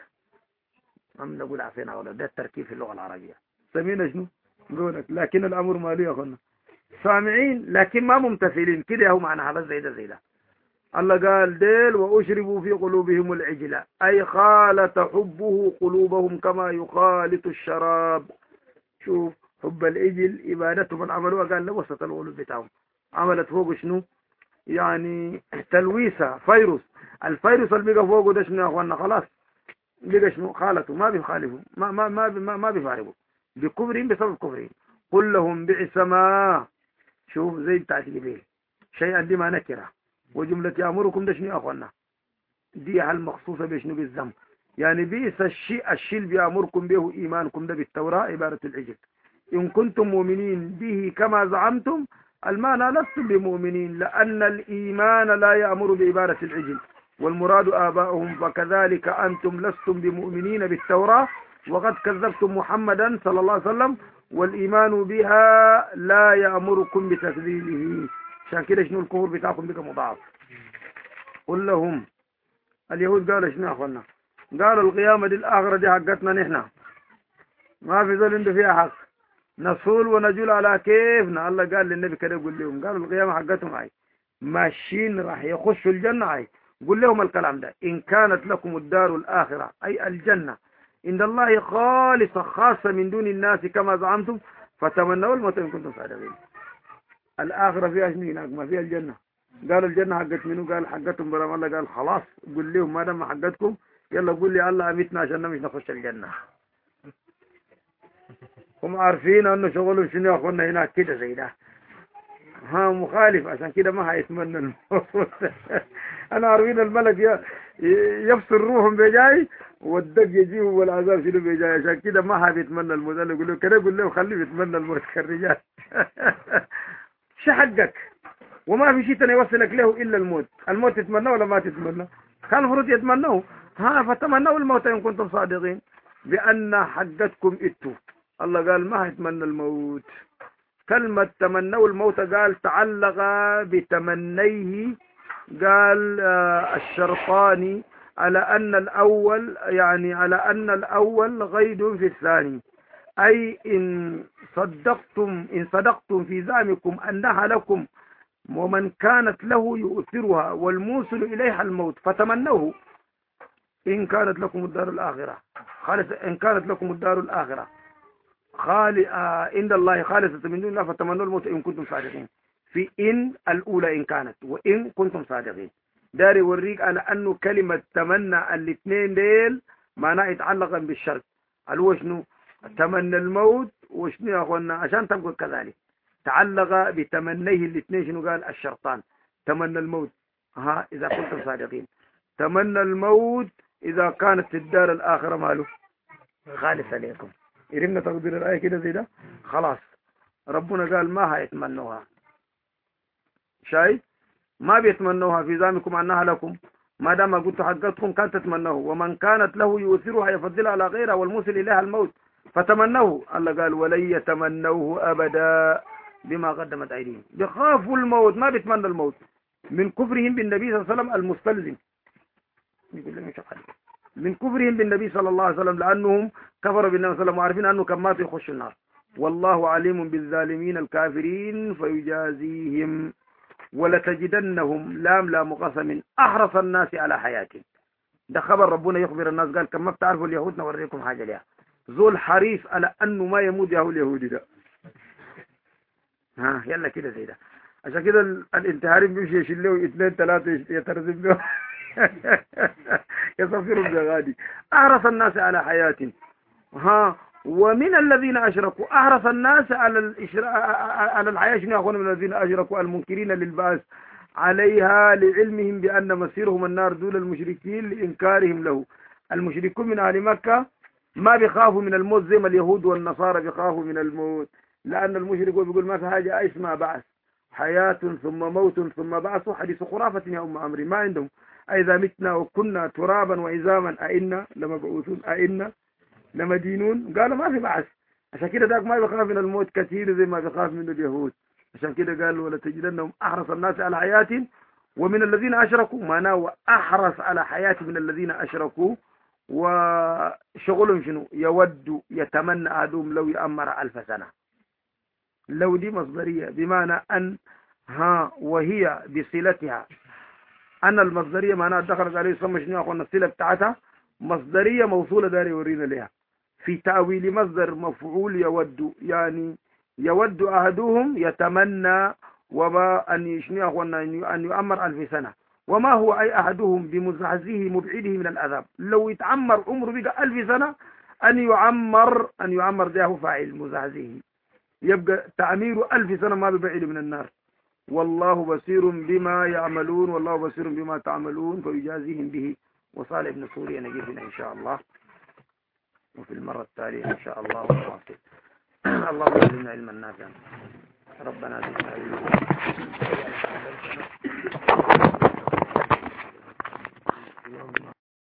أم نقول عصينا ولا ده التركيب في اللغة العربية. سمينا شنو؟ قولك، لكن الأمر مالي يا أخوانا سامعين لكن ما ممتثلين كده، هو معناها بس زي ده زي ده. الله قال ديل وأشربوا في قلوبهم العجلة، أي خالط حبه قلوبهم كما يخالط الشراب. شوف حب العجل إبادته من عملوها، قال لوسط القلوب بتاعهم، عملت فوق شنو يعني تلويسة فيروس. الفيروس اللي بقى فوقه ده شنو يا أخوانا؟ خلاص بقى شنو خالطوا، ما بيخالفوا ما ما ما ما, ما بيفارقوا بكفرهم بسبب كفرهم. قل لهم بئس ما، شوف زي بتاعت جبيل شيئا دي ما نكره، وجملة يأمركم ده شنو يا أخوانا؟ دي هل مخصوصة بشنو؟ بالذنب. يعني بئس الشيء الشيء اللي بيأمركم به إيمانكم ده بالتوراة عبارة العجل. إن كنتم مؤمنين به كما زعمتم، المعنى لستم بمؤمنين، لأن الإيمان لا يأمر بعبارة العجل، والمراد آباؤهم، فكذلك أنتم لستم بمؤمنين بالتوراة وقد كذبتم محمدا صلى الله عليه وسلم، والإيمان بها لا يأمركم بتكذيبه. عشان كده شنو الكفر بتاعكم بك مضاعف. قل لهم، اليهود قالوا شنو يا اخوانا؟ قالوا القيامة دي الآخرة دي حقتنا نحن، ما في زول عنده فيها حق، نصول ونجول على كيفنا. الله قال للنبي كده يقول لهم، قالوا القيامة حقتهم هاي ماشيين راح يخشوا الجنة هاي. قل لهم الكلام ده، إن كانت لكم الدار الآخرة أي الجنة عند الله خالصة خاصة من دون الناس كما زعمتم فتمنوا الموت إن كنتم صادقين. الآخرة فيها شنو هناك؟ ما فيها الجنة. قالوا الجنة حقت منو؟ قال حقتهم برام. الله قال خلاص قل لهم ما دام حقتكم يلا قول لي الله أمتنا عشان مش نخش الجنة. هم عارفين أنه شغلهم شنو يا أخوانا هناك كده زي ده، ها مخالف، عشان كده ما هيتمنى الموت. أنا عارفين الملك يفصل روحهم بجاي والدق يجيه والعذاب شنو بجاي، عشان كده ما هيتمنى الموت. قال له كده قول له خليه يتمنى الموت كالرجال. شو حقك؟ وما في شيء يوصلك له إلا الموت. الموت تتمناه ولا ما تتمناه؟ كان المفروض يتمنوه. ها فتمنوا الموت إن كنتم صادقين بأن حقتكم إتوا. الله قال ما هيتمنى الموت. كلمة تمنوا الموت قال تعلق بتمنيه، قال آه الشرطاني على أن الأول يعني على أن الأول غيد في الثاني، أي إن صدقتم إن صدقتم في زعمكم أنها لكم ومن كانت له يؤثرها والموصل إليها الموت فتمنوه. إن كانت لكم الدار الآخرة خالص إن كانت لكم الدار الآخرة خالي آه عند الله خالصة من دون الله فتمنوا الموت إن كنتم صادقين. في إن الأولى إن كانت وإن كنتم صادقين. داري يوريك على أنه كلمة تمنى الاثنين ديل معناه يتعلقا بالشرط. الهو شنو؟ تمنى الموت وشنو يا أخوانا عشان تبقى كذلك تعلق بتمنيه الاثنين. شنو قال؟ الشرطان تمنى الموت ها إذا كنتم صادقين. تمنى الموت إذا كانت الدار الآخرة ماله خالصة لكم. يرمنا تقدير الآية كده زي ده خلاص. ربنا قال ما هيتمنوها، شايف؟ ما بيتمنوها في زعمكم أنها لكم، ما دام قلت حقتكم كانت تتمنوه. ومن كانت له يؤثرها يفضلها على غيرها والموصل إليها الموت فتمنوه. الله قال ولن يتمنوه أبدا بما قدمت أيديهم. بخافوا الموت، ما بيتمنى الموت من كفرهم بالنبي صلى الله عليه وسلم المستلزم، من كفرهم بالنبي صلى الله عليه وسلم، لأنهم كفروا بالنبي صلى الله عليه وسلم وعارفين أنه كان ماتوا يخشوا النار. والله عليم بالظالمين الكافرين فيجازيهم. ولتجدنهم لام لام قسم أحرص الناس على حياتهم. ده خبر ربنا يخبر الناس، قال كم ما بتعرفوا اليهود نوريكم حاجة ليها. زول حريص على أنه ما يموت يهو اليهودي ده. ها يلا كده زي ده. عشان كده الانتحارين بيمشي يشيل له اثنين ثلاثة يترزم له يصفروا بغادي. أحرص الناس على حياتهم. ها ومن الذين أشركوا أحرص الناس على الإشراء على الحياة. شنو يقولون من الذين أشركوا؟ المنكرين للبعث عليها لعلمهم بأن مصيرهم النار دون المشركين لإنكارهم له. المشركون من أهل مكة ما بيخافوا من الموت زي ما اليهود والنصارى بيخافوا من الموت، لأن المشرك بيقول ما في حاجة اسمها بعث، حياة ثم موت ثم بعث، حديث خرافة يا أم أمري. ما عندهم أئذا متنا وكنا ترابا وعظاما أئنا لمبعوثون أئنا لمدينون. قالوا ما في بعث. عشان كده ذاك ما بيخاف من الموت كثير زي ما بيخاف من اليهود. عشان كده قالوا ولا تجدنهم أحرص الناس على حياة ومن الذين أشركوا، معناه أحرص على حياة من الذين أشركوا. وشغلهم شنو؟ يود يتمنى أحدهم لو يأمر ألف سنة. لو دي مصدرية بمعنى أن ها وهي بصلتها. أن المصدرية معناها دخلت عليه صمم شنو أخونا الصلة بتاعتها مصدرية موصولة داري يورينا لها في تأويل مصدر مفعول يود، يعني يود أحدهم يتمنى وما أن يشني أخونا أن يؤمر ألف سنة. وما هو أي أحدهم بمزعزه مبعده من العذاب. لو يتعمر عمره بقى ألف سنة أن يعمر أن يعمر ده فاعل مزعزه، يبقى تعمير ألف سنة ما ببعد من النار. والله بصير بما يعملون والله بصير بما تعملون فيجازيهم به. وصالح ابن سوريا نجيب هنا إن شاء الله، وفي المرة التالية إن شاء الله ونواصل. اللهم زدنا علما نافعا. ربنا زدنا علما